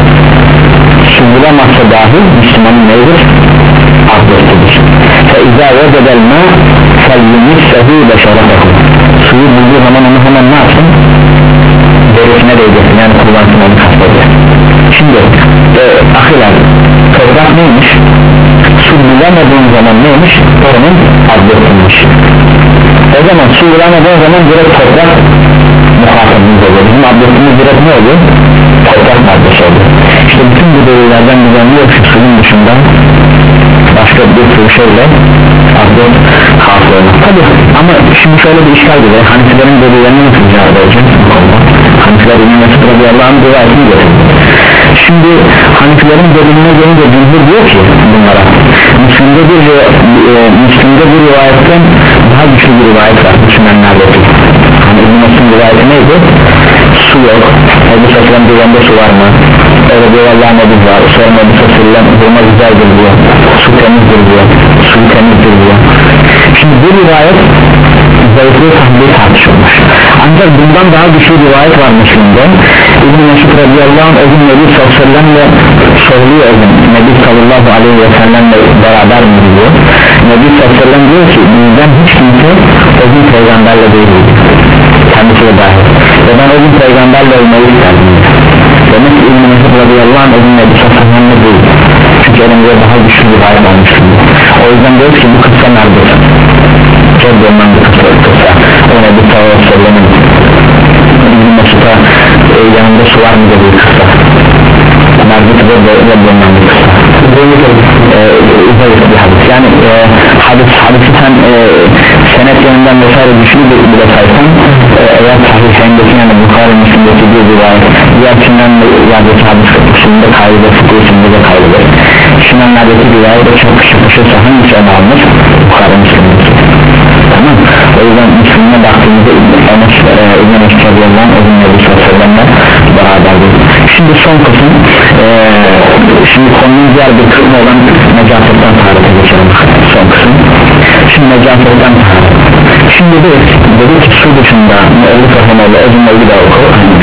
Su bulamazsa dahi Müslümanın neydir? Abdestidir. Fe izâ vecedel ma felyumissehu beşaratehu, suyu bulduğu zaman onu hemen ne yapsın? Derisine değdirsin, yani kullansın, onu kastediyor. Şimdi e, ahiler toprak neymiş? Su bulamadığın zaman neymiş? Onun abdestinmiş. O zaman su bulamadığın zaman direkt toprak muhatabımız oluyor. Bizim abdestimiz direkt ne oluyor? Toprak maddesi oluyor. İşte bütün bu delillerden biz anlıyoruz ki suyun dışında başka bir sürü şeyle abdest hasıl olur. Tabi ama şimdi şöyle bir işgal gibi, Hanefilerin delillerini nasıl cevap edeceğiz bu konuda? Hanefiler İmam Mesut radıyallahu rivayetini görüyor. Şimdi Hanefilerin deliline gelince Cumhur diyor ki bunlara Müslüm'de bir, e, Müslüm'de bir rivayetten daha güçlü bir rivayet var Müslümanlardaki. Hani İbn Mesut'un rivayeti neydi? Su yok, Ebu Sefil'in düğünde su var mı? Öyle diyor, Allah'a nebiz var. Sonra Ebu Sefil'in hurma güzeldir diyor, su temizdir diyor, su temizdir diyor. Şimdi bu rivayet zayıflığı tahliyi tartışılmış. Ancak bundan daha güçlü rivayet var Müslüm'de. İbn Mesud radıyallahu anh o gün Nebi sallallahu aleyhi ve sellemle soruluyor, o gün Nebi sallallahu aleyhi ve sellemle beraber mi diyor. Nebi sallallahu aleyhi ve sellem diyor ki bizden hiç kimse o gün peygamberle değildi, kendisi de dahil, ve ben o gün peygamberle olmayı isterdim. Demek ki İbn Mesud radıyallahu anh o gün Nebi sallallahu aleyhi ve sellemle değil, çünkü elimizde daha güçlü rivayet olmuştu. O yüzden diyor ki bu kıssa nerededir? Çok bulunan bir kıssa, kıssa. O Nebi sallallahu aleyhi ve sellem'in İbn Mesud'a e, yanında su var mı dediği kıssa, nerededir ve bulunan bir kıssa, zayıf bir hadis. Yani e, hadis, hadisi sen e, senet yönünden vesaire güçlü bir bile saysan e, eğer sahihindeki, yani Bukhari Müslim'deki bir rivayet diğer Sinan'lardaki hadis usulünde kaydı, fıkıh usulünde de kaydıdır. Sinan'lardaki rivayet de çok sıkışırsa hangisi öne almış? Bukhari Müslim'deki. Tamam. O yüzden Müslüm'e baktığımızda Enes İbn Mesud radıyallahu anh o gün Nebi sallallahu aleyhi ve sellem'le beraberdir. Şimdi son kısım e, şimdi konunun diğer bir kısmı olan necasetten taharete geçelim. Son kısım. Şimdi necasetten taharet. Şimdi de dedi ki su dışında Mu'ellif Rahimalı o cümleyi de oku.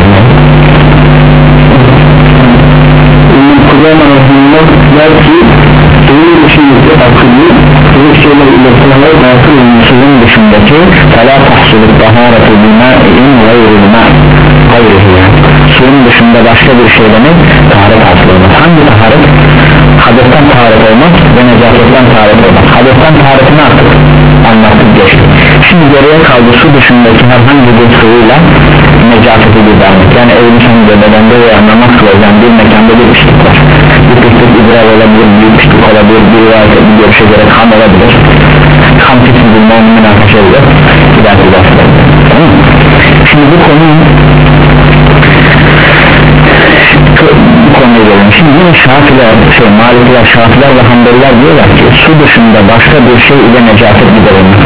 Kullanma Rahimalı der ki suyun dışındaki akıllı suyun şeyler iletişimler batıl suyun dışındaki fela tahsulü tahareti bimâ'in gayrılmâ gayrıhı, yani suyun dışında başka bir şeyden taharet hasıl olmaz. Hangi taharet? Hadesten taharet olmaz ve necasetten taharet olmaz. Hadesten taharetini artık anlattık, geçti. Şimdi geriye kaldı su dışındaki herhangi bir suyuyla necaseti gidermek. Yani evin içinde, bedende veya namaz kılacağın bir mekanda bir pislik var. Bir pislik idrar olabilir, bir pislik olabilir, bir rivayet, bir görüşe göre kan olabilir. Kan pislik bulmanın münakaşa edilir. Gider gider. Şimdi bu konuyu bu konuya gelelim. Şimdi yine Şafiler, şey, Malikler, Şafiler ve Hanbeliler diyorlar ki su dışında başka bir şey ile necaset giderilmez.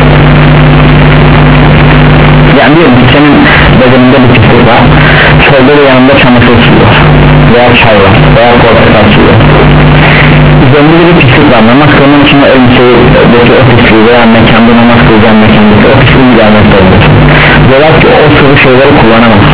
Yani diyelim ki senin bedeninde bir pislik var, solda da yanında çamaşır suyu var veya çay var veya portakal suyu var. Zeminde bir pislik var, namaz kılmanın içinde elbiseyi o pisliği veya mekanda namaz kılacağın mekandaki o pisliği gidermek zorundasın. Diyorlar ki o sıvı şeyleri kullanamazsın.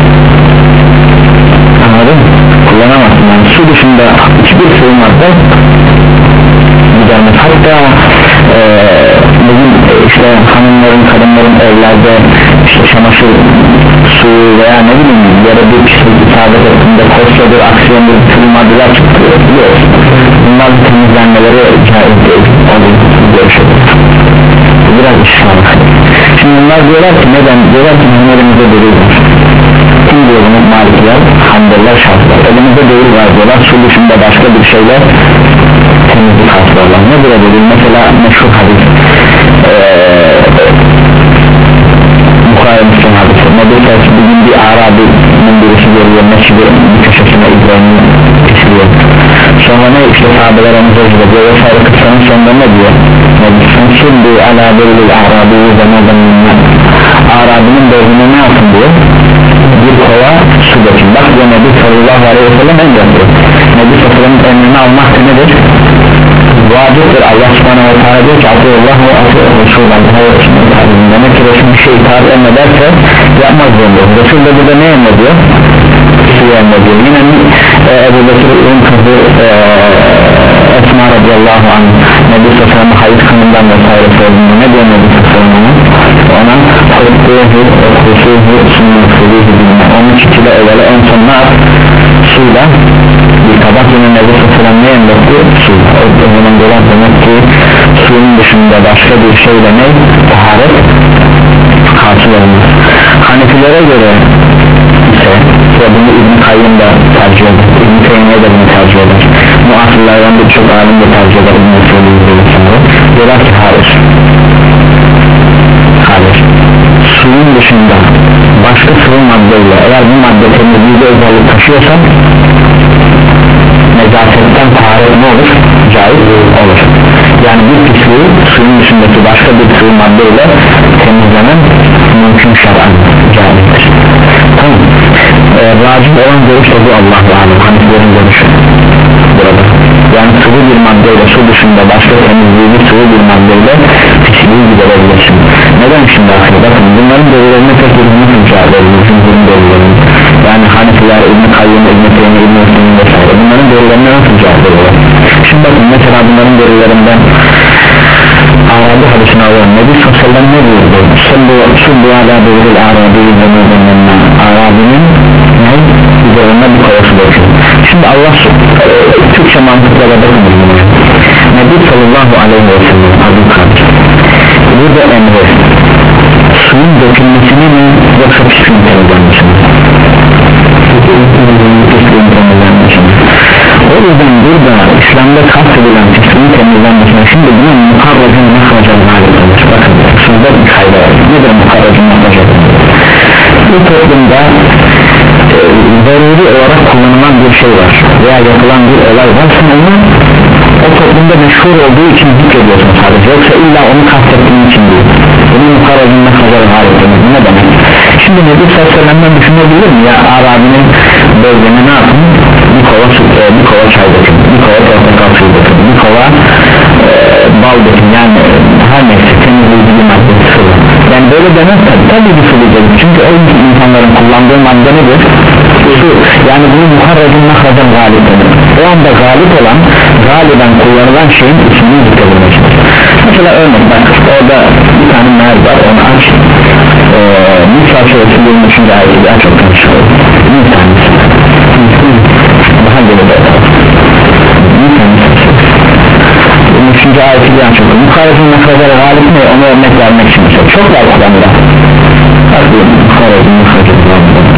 Anladın mı? Kullanamazsın, yani su dışında hiçbir suyun varsa gidermez. Hatta e, bugün işte hanımların, kadınların evlerde işte çamaşır suyu veya ne bileyim yere bir pislik isabet ettiğinde koşadır, aksiyondur, tüm maddeler çıktı, biliyorsun. Bunlar temizlenmeleri caiz değil, olduğunu görüşürüz. Biraz işaret. Şimdi bunlar diyorlar ki neden? Diyorlar ki bizim elimizde delil var. Kim diyor bunu? Malikler, Hanbeliler, Şafiler. Elimizde delil var diyorlar, su dışında başka bir şeyler temizlik hasılarlar. Ne böyle delil? Mesela meşhur hadis ee, Bukhari Müslüm hadisi. Nebi Sallallahu bugün bir Arabi'nin birisi görüyor, meşhur bir köşesine İbrahim'i pisliyor. Sonra ne işte sahabeler onu zevcide diyor vesaire, kıssanın sonunda ne diyor? Şimdi ala belli Arabi'yi zamandan Arabi'nin bölümüne ne yapın diyor? Bir kova su dökün. Bak diyor Nebi sallallahu aleyhi ve sellem emretti. Nebi sallallahu aleyhi ve sellem'in emrini almak nedir? Vaciptir. Allah subhanahu wa ta'ala diyor ki Allah ve Allah'a demek ki Resul bir şey itaat emrederse yapmaz zorunda. Resul de burada ne emrediyor? Suyu emrediyor. Yine e, Ebu Bekir'in kızı e, Esma radıyallahu anh Nebi sallallahu aleyhi ve sellem hayır kanından vesaire sorduğunda ne diyor Nebi sallallahu aleyhi ve sellem ona hutbuhu okusuhu sunufulihi bilme onun çiçile evvela en sonuna suyla bir tabak yine Nebi sallallahu aleyhi ve sellem ne emretti? Su o zaman dolar demek ki suyun dışında başka bir şeyle ne? Taharet hasıl olmaz. Hanefilere göre ise ve bunu İbn-i Kayyum da tercih eder, İbn-i Teymiye de bunu tercih eder, muasırlardan birçok alim de tercih eder İbn-i Teymiye'yi diyorlar ki hayır hayır suyun dışında başka sıvı maddeyle eğer bu madde temizliği özellik taşıyorsa nezaketten taharet ne olur? Caiz olur. Yani bir pisliği suyun dışındaki başka bir sıvı maddeyle temizlemen mümkün şer'an caizdir. Tamam. Ee, racih olan görüş de bu Allah'u alem Hanefilerin görüşü burada. Yani sıvı bir maddeyle su dışında başka temizliği bir sıvı bir maddeyle pisliği giderebilirsin. Neden şimdi ahir? Bakın bunların delillerine tek bir hüküm çağırıyoruz. Bunların delillerine. Yani Hanefiler, İbn-i Kayyum, İbn-i Teymiye, İbn-i Teymiye vesaire. Bunların delillerine nasıl çağırıyoruz? Şimdi bakın mesela bunların delillerinden Arabi hadisini alalım. Nebi sallallahu aleyhi ve sellem ne buyurdu? Subbu ala buyurul Arabi'yi zemizemlenme. Arabi'nin ne? Üzerine bir kovası bakın. Şimdi Allah e, Türkçe mantıkla da bakın. Nebi sallallahu aleyhi ve sellem adı kardeş. Burada emri suyun dökülmesini mi yoksa pisliğin temizlenmesini? Pisliğin temizlenmesini. O yüzden burada İslam'da kastedilen pisliğin temizlenmesine şimdi buna mukarracın mahracın hali olur. Bakın şurada bir kayda var. Nedir mukarracın mahracın? Bu toplumda e, zaruri olarak kullanılan bir şey var veya yapılan bir olay var. Sen onu o toplumda meşhur olduğu için zikrediyorsun sadece, yoksa illa onu kastettiğin için değil. Bunun mukarracın mahracın hali olur. Bu ne demek? Şimdi Nebi sallallahu aleyhi ve sellem'den düşünebilir mi ya Arabi'nin bölgene ne yapın? Bir kova su, e, bir kova çay dökün, bir kova portakal suyu dökün, bir kova e, bal dökün, yani her neyse temizleyici bir madde sıvı. Yani böyle demezsen tabii bir su diyeceğiz. Çünkü o insanların kullandığı madde nedir? Su. Yani bunu muharracın mahracın galip denir. O anda galip olan, galiben kullanılan şeyin ismini zikredilmektir. Mesela örnek bak, orada bir tane meal var, onu aç. Ee, Nisa suresi yirmi üçüncü ayeti daha çok konuşuyor. Bir tanesi daha geride yirmi üçüncü ayeti daha çok mukarracın mahracın galip ne? Onu örnek vermek için çok var Kur'an'da. Mukarracın mahracın galip.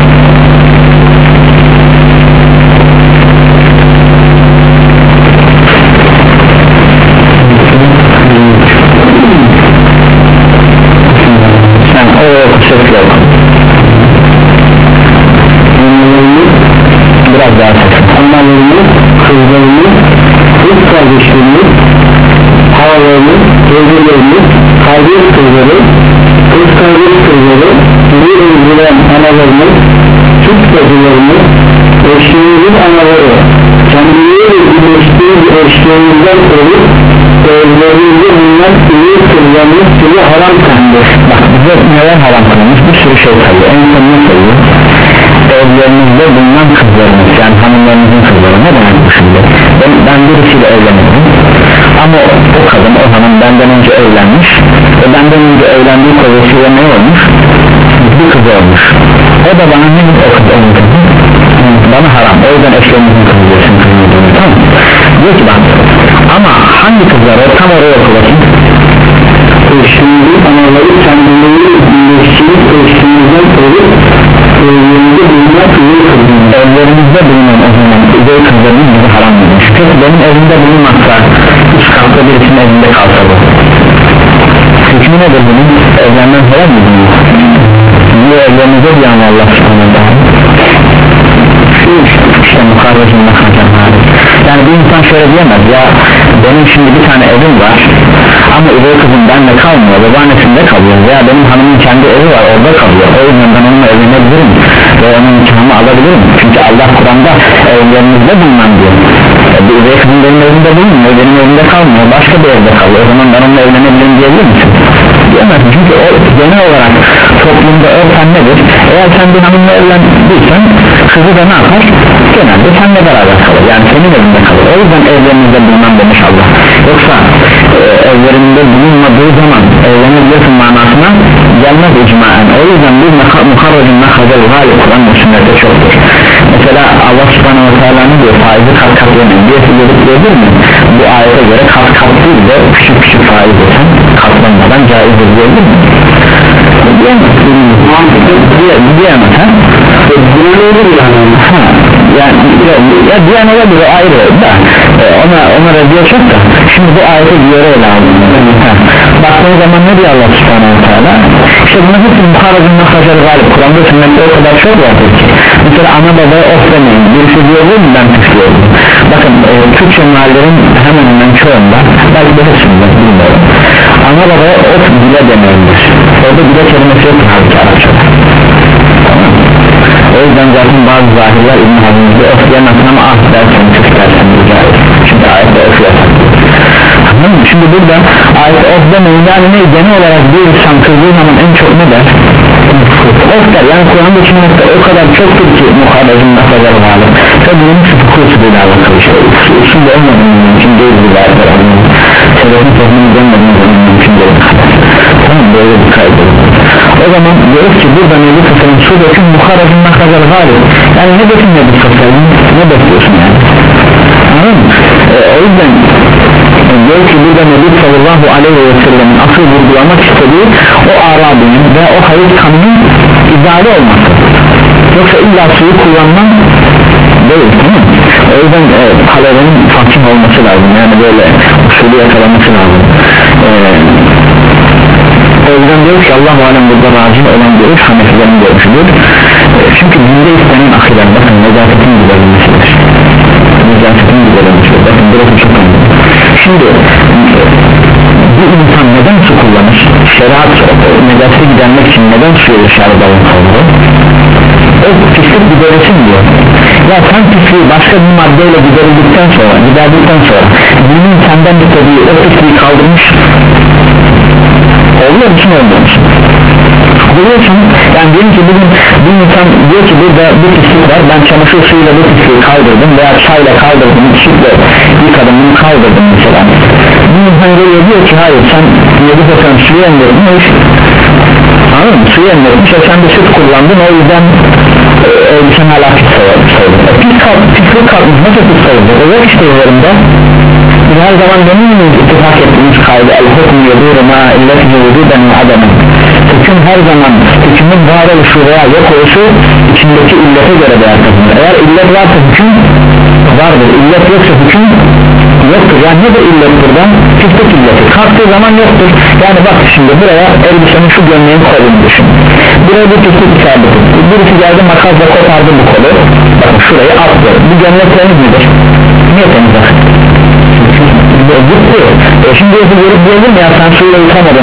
Biraz daha sakın annelerimiz, kızlarımız, kız kardeşlerimiz, havalarımız, teyzelerimiz, kardeş kızları, kız kardeş kızları, bir öldüren analarımız, Türk bacılarımız, eşliğimizin anaları, kendileriyle birleştiği eşliğimizden olup evlerimizde bulunan iyi kızlarımız size haram kılındı. Bak bize neler haram kılınmış, bir sürü şey sayıyor. En son ne sayıyor? Evlerinizde bulunan kızlarınız, yani hanımlarınızın kızları. Ne demek bu şimdi? Ben, ben birisiyle evlendim ama o, o kadın, o hanım benden önce evlenmiş ve benden önce evlendiği kocasıyla ne olmuş? Bir kız olmuş. O da bana ne? O kız onun kızı bana haram. O yüzden eşlerimizin kızı diyorsun, kızı. Tamam. Diyor ki bak, ama hangi kızlar o? Tam oraya okuyayım. Eşliğimizin anaları kendileri birleştirip eşliğimizden olup evlerimizde bulunan üvey kızlarımız, evlerimizde bulunan o zaman üvey kızlarımız bizi haram edilmiş. Peki benim evimde bulunmakta üç katta birisinin evinde kalsa bu hükmü nedir bunun? Evlenmem helal mi bunun? Bu evlerimizde bir an Allah subhanahu işte mukarracın mahracın hali. Yani bir insan şöyle diyemez ya, benim şimdi bir tane evim var ama üvey kızım benimle kalmıyor, babaannesinde kalıyor veya benim hanımın kendi evi var, orada kalıyor. O yüzden ben onunla evlenebilirim ve onun nikahımı alabilirim. Çünkü Allah Kur'an'da evlerinizde bulunan diyor. E, bir üvey kızım benim evimde bulunmuyor, benim evimde kalmıyor, başka bir evde kalıyor. O zaman ben onunla evlenebilirim diyebilir misin? Diyemez, çünkü o genel olarak toplumda örfen nedir? Eğer sen bir hanımla evlendiysen kızı da ne yapar? Genelde seninle beraber kalır, yani senin evinde kalır. O yüzden evlerinizde bulunan demiş Allah. Yoksa e, evlerinde bulunmadığı zaman evlenebilirsin manasına gelmez icmaen. O yüzden bir mukarracın nakazı galip Kur'an ve sünnete çoktur. Mesela Allah subhanahu wa ta'ala ne diyor? Faizi kat kat yemeyin diye söyleyebilir mi? Bu ayete göre kat kat değil de küçük küçük faiz etsen katlanmadan caizdir diyebilir mi? Diyemez. Diyemez ha? Yani ya diyen olabilir, o ayrı da e, ona ona reddiye çok da şimdi bu ayete göre ele aldım. Baktığın zaman ne diyor Allah subhanahu wa ta'ala? İşte bunu hepsi muharracın mesajları galip Kur'an'da sünnette o kadar çok vardır ki mesela ana babaya of demeyin, birisi diyor mu ben püsküyorum. Bakın e, Türkçe meallerin hemen hemen çoğunda, belki de hepsinde bilmiyorum, ana babaya of bile demeyindir. Orada bile kelimesi yok halbuki Arapçada. Tamam. O yüzden zaten bazı zahirler İbn-i Hazm'da of diyemezsin ama ah dersen tık dersen rica et. Şimdi ayette of yasak. Şimdi burada ayette of demeyin, yani ne genel olarak bir insan kırdığı zaman en çok ne der? Of der, yani Kur'an'daki nokta o kadar çoktur ki muharracın mesajları vardır. Ve bunun sıfık usulüyle alakalı şey. Usulü olmadığının mümkün değil bu ayetler anlamı. Sebebin toplumunu dönmediğinin mümkün değil. Tamam, böyle bir kaydı. O zaman diyoruz ki burada Nebi Tasarım su dökün muharracın mesajları vardır. Yani ne dökün Nebi Tasarım? Ne bekliyorsun yani? Anladın mı? Ee, o yüzden diyor ki burada Nebi sallallahu aleyhi ve sellem'in asıl vurgulamak istediği o Arabi'nin ve o hayır kanının idare olması, yoksa illa suyu kullanman değil, değil mi? O yüzden e, kalenin fakir olması lazım, yani böyle usulü yakalaması lazım. e, o yüzden diyor ki Allah-u Alem burada racih olan görüş Hanefilerin görüşüdür. e, çünkü dinde istenen ahiren bakın nezaketin giderilmesidir, nezaketin giderilmesidir. Bakın burası çok önemli. Şimdi bu insan neden su kullanır? Şeriat nezaketi gidermek için neden suya dışarıda kalır? O pislik giderilsin diyor. Ya sen pisliği başka bir maddeyle giderildikten sonra, giderdikten sonra dinin senden istediği o pisliği kaldırmış oluyor musun, olmuyor musun? Biliyorsun, yani diyelim ki bugün bir insan diyor ki burada bir pislik var, ben çamaşır suyuyla bu pisliği kaldırdım veya çayla kaldırdım, sütle yıkadım, bunu kaldırdım mesela. Bir insan geliyor diyor ki hayır sen yedi bakan suyu emretmiş, anladın mı? Suyu emretmiş, sen de süt kullandın, o yüzden elbisen hala pis sayılır. Pis pislik kalkmış, nasıl pis sayılır? O yok işte üzerinde. Biz her zaman demin miyiz ittifak ettiğimiz kaydı el-hukm yedûru mâ illetihi vücuden ve ademin. Hüküm her zaman hükümün var oluşu veya yok oluşu içindeki illete göre değer kazanır. Eğer illet varsa hüküm vardır, illet yoksa hüküm yoktur. Yani nedir illet buradan? Pislik illeti kalktığı zaman yoktur. Yani bak şimdi buraya elbisenin şu gömleğin kolunu düşün, buraya bir pislik isabet etti, birisi geldi makasla kopardı bu kolu, bakın şurayı attı, bu gömlek temiz midir? Niye temiz var? Gitti. E şimdi yazı görüp diyelim ya sen suyla yıkamadın,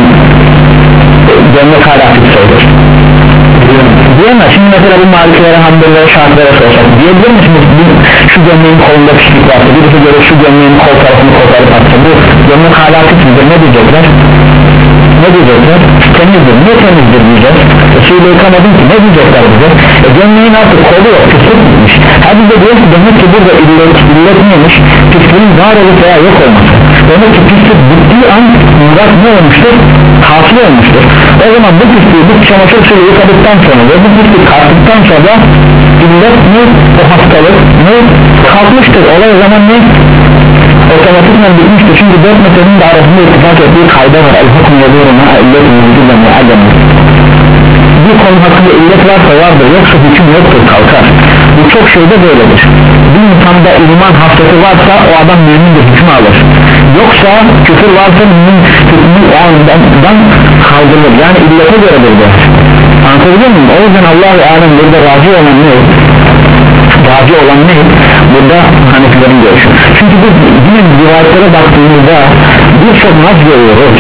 gömlek hala pis sayılır diyemez. Şimdi mesela bu malikilere, hamdülere, şartlara sorsak diyebilir misiniz? Şu gömleğin kolunda pislik varsa, birisi göre şu gömleğin kol tarafını koparıp atsa, bu gömlek hala pis midir? Ne diyecekler? Ne diyecekler? Temizdir. Niye temizdir diyeceğiz? E suyla yıkamadın ki ne diyecekler bize? E gömleğin artık kolu yok, pislik bitmiş. Ha biz de diyoruz ki demek ki burada illet, illet neymiş? Pisliğin var olup veya yok olması. Demek ki pislik bittiği an murat ne olmuştur? Hasıl olmuştur. O zaman bu pisliği biz çamaşır suyu yıkadıktan sonra ve bu pislik kalktıktan sonra illet ne? O hastalık ne? Kalkmıştır. Olay o zaman ne? Otomatikman bitmiştir. Çünkü dört meselenin de arasında ittifak ettiği kayda var. El-hukm yedûruna illetin vücuden ve ademin. Bir konu hakkında illet varsa vardır, yoksa hüküm yoktur, kalkar. Bu çok şeyde böyledir. Bir insanda iman haftası varsa o adam mümin bir hükmü alır. Yoksa küfür varsa mümin hükmü o andan kaldırılır. Yani illete göredir bu. Anlatabiliyor muyum? O yüzden Allah-u Alem burada razı olan ne? Razı olan ne? Burada Hanefilerin görüşü. Çünkü biz yine rivayetlere baktığımızda birçok nas görüyoruz.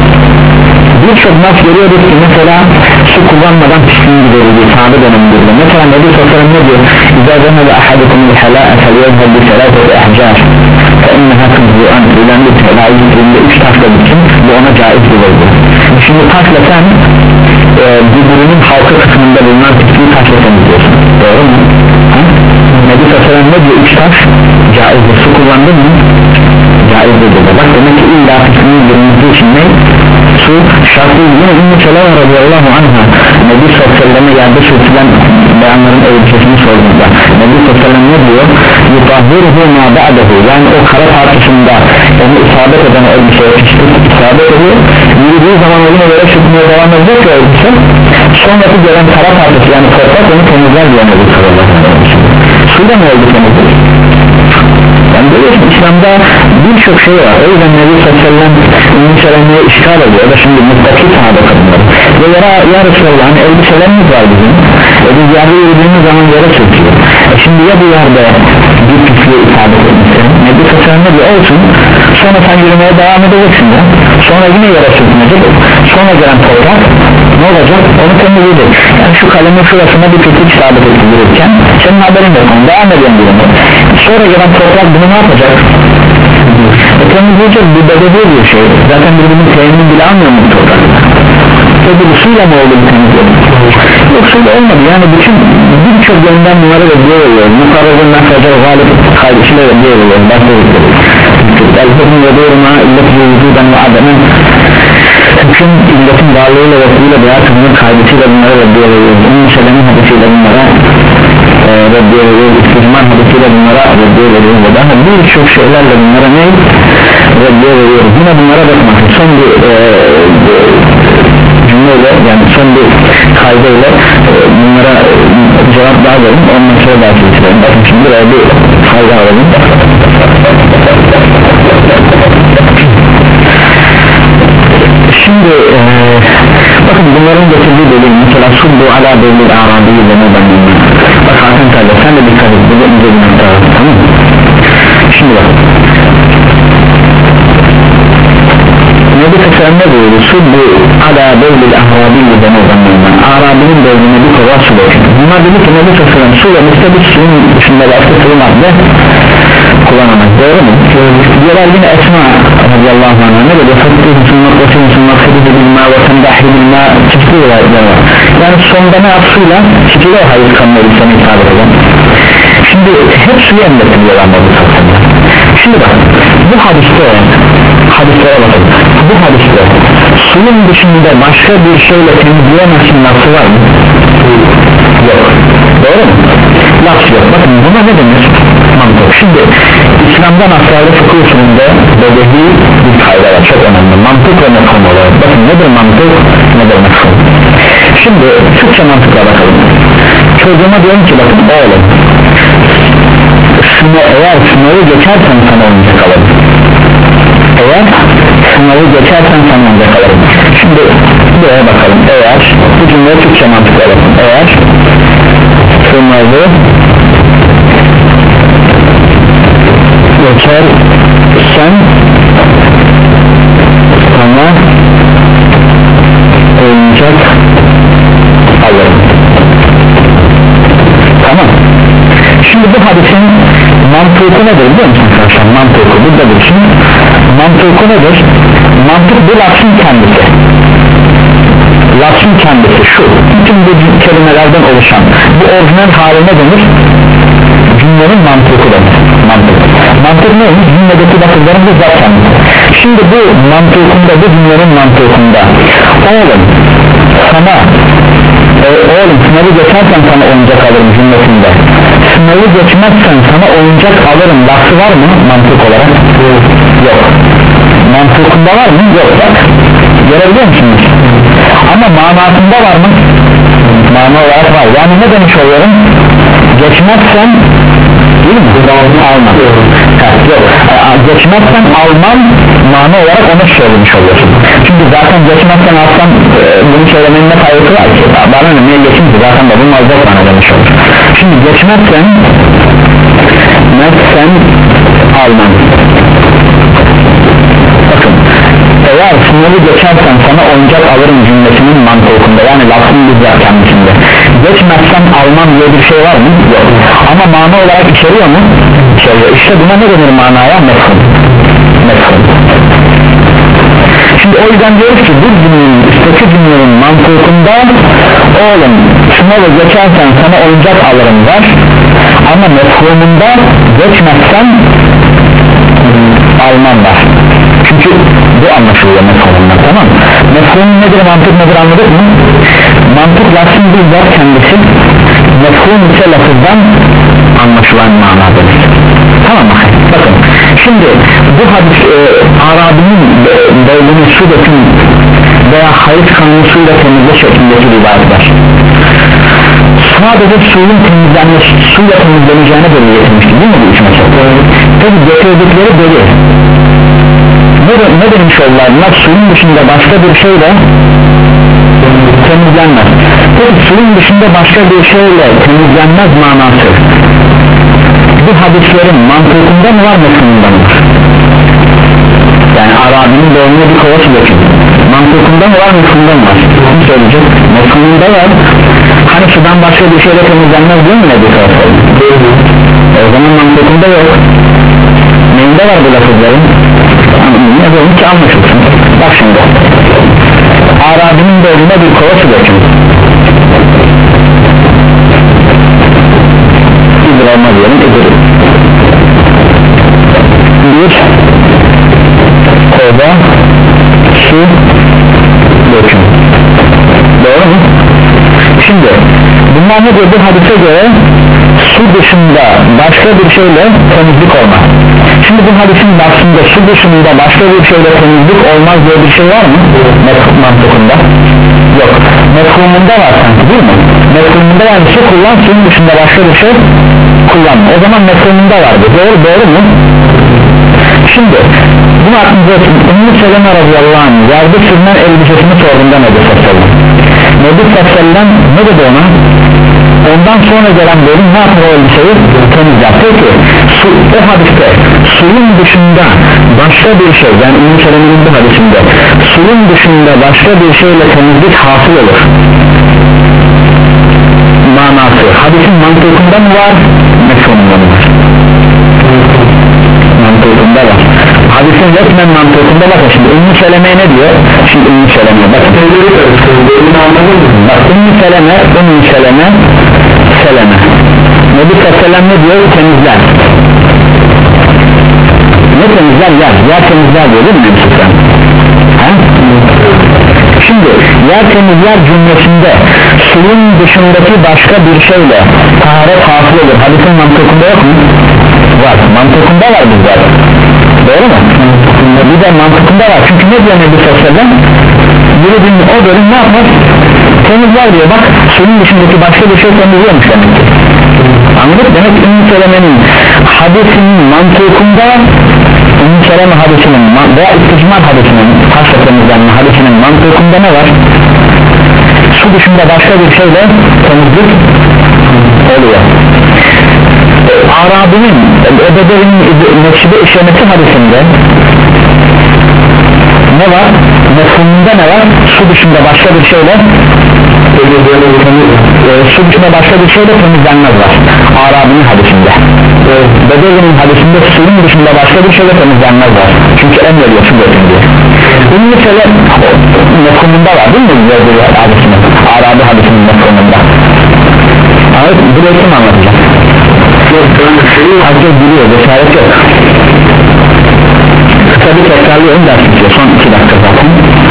Birçok nas görüyoruz ki mesela su kullanmadan pisliğin giderildiği sahabe döneminde. Mesela Nebi Sosyal'ın ne diyor? İzâ zemede ahadukum lihâlâ'e feliyezhel bi selâfeti ehcâr fe inneha kızbu'an ilanlık helâ yüzünde üç taşla bitsin, bu ona caiz bulurdu. Şimdi taşla sen e, birbirinin halka kısmında bulunan pisliği taşla temizliyorsun, doğru mu? Nebi Sallallahu ne diyor, üç taş caizdir, su kullandın mı? Caizdir dedi. Bak demek ki illa pisliğin görüntü için ne? Su şartlı. Yine Ümmü Seleme radıyallahu anha Nebi Sallallahu yerde sürtülen beyanların elbisesini sorduğunda Nebi Sallallahu ne diyor? Yutahhiruhu ma ba'dahu, yani o kara parçasında onu isabet eden elbiseye pislik isabet ediyor, yürüdüğü zaman yine böyle sürtmeye devam edecek ya elbise, sonraki gelen kara parçası yani toprak onu temizler diyor Nebi Sallallahu aleyhi ve sellem. Suyla mı oldu temizlik? Yani biliyorsun İslam'da birçok şey var. O yüzden Nebi Sallallahu aleyhi ve sellem Ümmü Seleme'ye işgal ediyor. O da şimdi mutlaki sahabe kadınları ve yara, ya Resulallah hani elbiselerimiz var bizim, e biz yerde yürüdüğümüz zaman yere çöküyor. E şimdi ya bu yerde bir pisliğe isabet etmişsin, Nebi Sallallahu aleyhi ve sellem diyor olsun, sonra sen yürümeye devam edeceksin ya, sonra yine yere çökmeyecek, sonra gelen toprak ne olacak? Onu temizleyecek. Yani şu kalemin şurasına bir pislik isabet edilirken senin haberin yok, onu devam ediyorsun yürümeye, sonra gelen toprak bunu ne yapacak? E, temizleyecek, bir bedeli bir şey. Zaten birbirinin teyemmüm bile almıyor mu toprak? Tabi suyla mı oldu temizlik? Yok, suyla olmadı. Yani bütün birçok yönden bunları da diyorlar. Mukarrabın nefecer galip kaydısıyla da diyorlar. El-hükmü ve doğruma illeti vücudan ve ademin, hüküm illetin varlığıyla ve suyla veya kızının kaydısıyla bunları da diyorlar. Ümmü Seleme'nin hadisiyle bunlara reddiye veriyor, İsticman hadisiyle bunlara reddiye veriyor ve daha birçok şeylerle bunlara ne? Reddiye veriyor. Yine bunlara bakmak son bir e, cümleyle, yani son bir kaydıyla e, bunlara e, cevap daha verin, ondan sonra daha geçirelim. Bakın şimdi buraya bir fayda alalım. Şimdi e, bakın bunların getirdiği delil, mesela subbu ala belli arabiyi demeden bak Hakan kardeş, sen de dikkat et, burada ince bir nokta var, tamam mı? Şimdi bak Nebi Sallallahu ne buyuruyor? Subbu ala belli arabiyi demeden Arabinin bölümüne bir kova su boşun. Bunlar dedi ki Nebi Sallallahu su ve müstebik suyun dışında başka suyu madde kullanamak, doğru mu? Diyorlar yine Esma radiyallahu anh'a ne dedi? Fakkıhısın noktası maksıdı bilma ve tendahi bilma çiftli olaylar var. Yani sonda ne yapsıyla çiftli o hayır kanları sana ifade eden. Şimdi hep suyu emrettiriyorlar Nebi Sallallahu. Şimdi bak bu hadiste hadislere bakın, bu hadiste suyun dışında başka bir şeyle temizleyemezsin lafı var mı? Yok, doğru mu? Laf yok. Bakın buna ne denir? Mantık. Şimdi İslam'da nasarlı fıkıh usulünde bedehi bir kayda var, çok önemli. Mantık ve mefhum olarak. Bakın nedir mantık, nedir mefhum? Şimdi Türkçe mantıkla bakalım. Çocuğuma diyorum ki bakın oğlum, Sınav, eğer sınavı geçersen sana oyuncak alırım. Eğer sınavı geçersen sana oyuncak alırım. Şimdi buraya bakalım. Eğer bu cümleye Türkçe mantıkla bakın. Eğer sınavı geçersen sana oyuncak alırım. Tamam. Şimdi bu hadisin mantığı nedir biliyor musun arkadaşlar? Mantığı burada bir şey. Mantığı nedir? Mantık bu lafzın kendisi. Lafzın kendisi şu. Bütün bu kelimelerden oluşan bu orijinal haline denir. Cümlenin mantığı denir. Mantık. Mantık neymiş? Cümledeki lafızların bu zat kendisi. Şimdi bu mantığında, bu cümlenin mantığında oğlum sana e, oğlum sınavı geçersen sana oyuncak alırım cümlesinde, sınavı geçmezsen sana oyuncak alırım lafı var mı mantık olarak? Yok. Mantığında var mı? Yok. Bak görebiliyor musunuz? Ama manasında var mı? Mana olarak var. Yani ne demiş oluyorum? Geçmezsen değil mi? Almam. Yok. Geçmezsen almam mana olarak onu söylemiş oluyorsun. Çünkü zaten geçmezsen alsam e, bunu söylemenin ne faydası var ki? Bana ne niye geçince zaten da bunu alacak bana demiş olur. Şimdi geçmezsen geçmezsen almam. Bakın eğer sınavı geçersen sana oyuncak alırım cümlesinin mantığında, yani lafın bizzat kendisinde. Geçmezsen almam diye bir şey var mı? Yok. Ama mana olarak içeriyor mu? İçeriyor. İşte buna ne denir manaya? Mefhum. Mefhum. Şimdi o yüzden diyoruz ki bu cümlenin, üstteki cümlenin mantıkında oğlum sınavı geçersen sana oyuncak alırım der, ama mefhumunda geçmezsen almam der. Çünkü bu anlaşılıyor mefhumundan, tamam mı? Mefhumun nedir, mantık nedir anladık mı? Mantık lafın bizzat kendisi, mefhum ise lafızdan anlaşılan manadır. Tamam mı? Bakın şimdi bu hadis e, Arabi'nin beyni su döküm veya hayız kanını suyla temizle şeklindeki rivayetler. Sadece suyun temizlenmesi, suyla temizleneceğine delil getirmişti değil mi bu üç mesele? Tabi getirdikleri delil ne, ne demiş oldular? Bunlar suyun dışında başka bir şeyle temizlenmez. Peki suyun dışında başka bir şeyle temizlenmez manası bu hadislerin mantığında mı var, mefhumunda mı var? Yani Arabi'nin boynuna bir kova su dökün, mantığında mı var, mefhumunda mı var? Bunu söyleyecek, mefhumunda var. Hani sudan başka bir şeyle temizlenmez diyor mu ne bir kova su? O zaman mantığında yok. Neyinde var bu lafızların? Ne diyorum ki anlaşılsın. Bak şimdi Arabi'nin boynuna bir kova su dökün, İzir olma diyelim, izir bir kova su dökün, doğru mu? Şimdi bunlar ne diyor bu hadise göre? Su dışında başka bir şeyle temizlik olmaz. Şimdi bu hadisin lafzında su dışında başka bir şeyle temizlik olmaz diye bir şey var mı? Mefhum mantıkında yok, mefhumunda var sanki değil mi? Mefhumunda yani su kullan, suyun dışında başka bir şey kullanma, o zaman mefhumunda vardı, doğru, doğru mu? Şimdi bunu aklınıza etsin. Ümmü Seleme radıyallahu anh yerde sürünen elbisesini sorduğunda Nebi Sallallahu Nebi Sallallahu ne dedi ona? Ondan sonra gelen bölüm ne yapar o elbiseyi? Temizler. Peki su, o hadiste suyun dışında başka bir şey, yani Ümmü Seleme'nin bu hadisinde suyun dışında başka bir şeyle temizlik hasıl olur manası hadisin mantığında mı var, mefhumunda mı var? Mantığında var. Hadisin resmen mantığında bakın. Şimdi Ümmü Seleme ne diyor? Şimdi Ümmü Seleme bakın. Bak Ümmü Seleme, Ümmü Seleme Seleme Nebi Sallallahu ne diyor? Temizler. Ne temizler? Yer. Yer temizler diyor değil mi Nebi Sallallahu? Şimdi yer temizler cümlesinde suyun dışındaki başka bir şeyle taharet hasıl olur. Hadisin mantığında yok mu? Var. Mantığında var bizler. Doğru mu? Bir de mantıkında var. Çünkü ne diyor Nebi Sallallahu? Yürüdüğün o bölüm ne yapmaz? Temizler diyor. Bak suyun dışındaki başka bir şey temizliyormuş demek ki. Anladık? Demek ki Ümmü Seleme'nin hadisinin mantığında, Ümmü Seleme hadisinin veya İsticmal hadisinin hasta temizlenme hadisinin mantığında ne var? Su dışında başka bir şeyle temizlik oluyor. Arabi'nin Ebede'nin Mekşide işlemesi hadisinde ne var? Mefhumunda ne var? Su dışında başka bir şeyle e, su dışında başka bir şeyle temizlenmez var Arabi'nin hadisinde. Bedevi'nin hadisinde suyun dışında başka bir şeyle temizlenmez var. Çünkü emrediyor su dökün diye. Ümmü Seleme mefhumunda var değil mi? Hadisinde, Arabi hadisinin mefhumunda. Evet, burayı kim anlatacak? Herkes biliyor, cesaret yok. Kısa bir tekrarlıyorum ders bitiyor, son iki dakika zaten.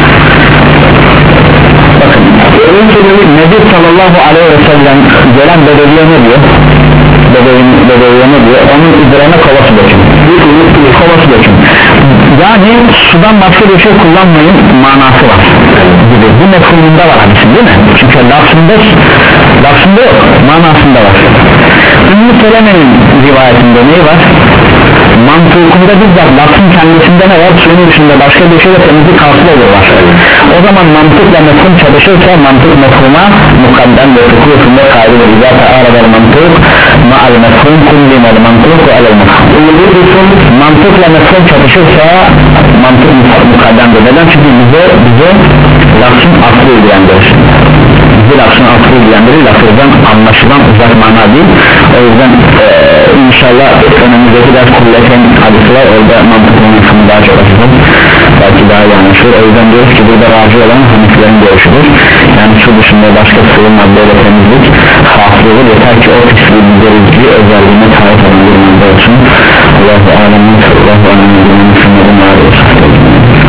Bakın Nebi sallallahu aleyhi ve sellem gelen bedeviye ne diyor? Bedeviye ne diyor? Onun üzerine kovası dökün. Kovası dökün. Yani sudan başka bir şey kullanmayın manası var gibi. Bu mefhumunda var hadisin değil mi? Çünkü lafzında lafzında yok, manasında var. Ümmü Seleme'nin rivayetinde neyi var? Mantığında bizzat lafzın kendisinde ne var? Suyun dışında başka bir şeyle temizlik hasıl olur var. O zaman mantıkla mefhum çalışırsa mantık mefhuma mukaddem ve fıkhusunda kaydıdır. İzâ arada mantık ma'al mefhum kullimel mantık ve alel mefhum. Mantıkla mefhum çalışırsa mantık mukaddemdir. Neden? Çünkü bize, bize lafzın aslı ilgilendirir. Bizi lafzın aslı bilgilendirir, lafızdan anlaşılan uzak mana değil. O yüzden e, inşallah önümüzdeki ders kulletin hadisi var, orada mantıklı kısmı daha çok açılır, belki daha iyi anlaşılır. O yüzden diyoruz ki burada razı olan Hanefilerin görüşüdür. Yani su dışında başka sıvı maddeyle temizlik hafif olur, yeter ki o pisliği gidericiyi özelliğine sahip olan bir madde olsun. Allahu alemin sallallahu aleyhi ve sellem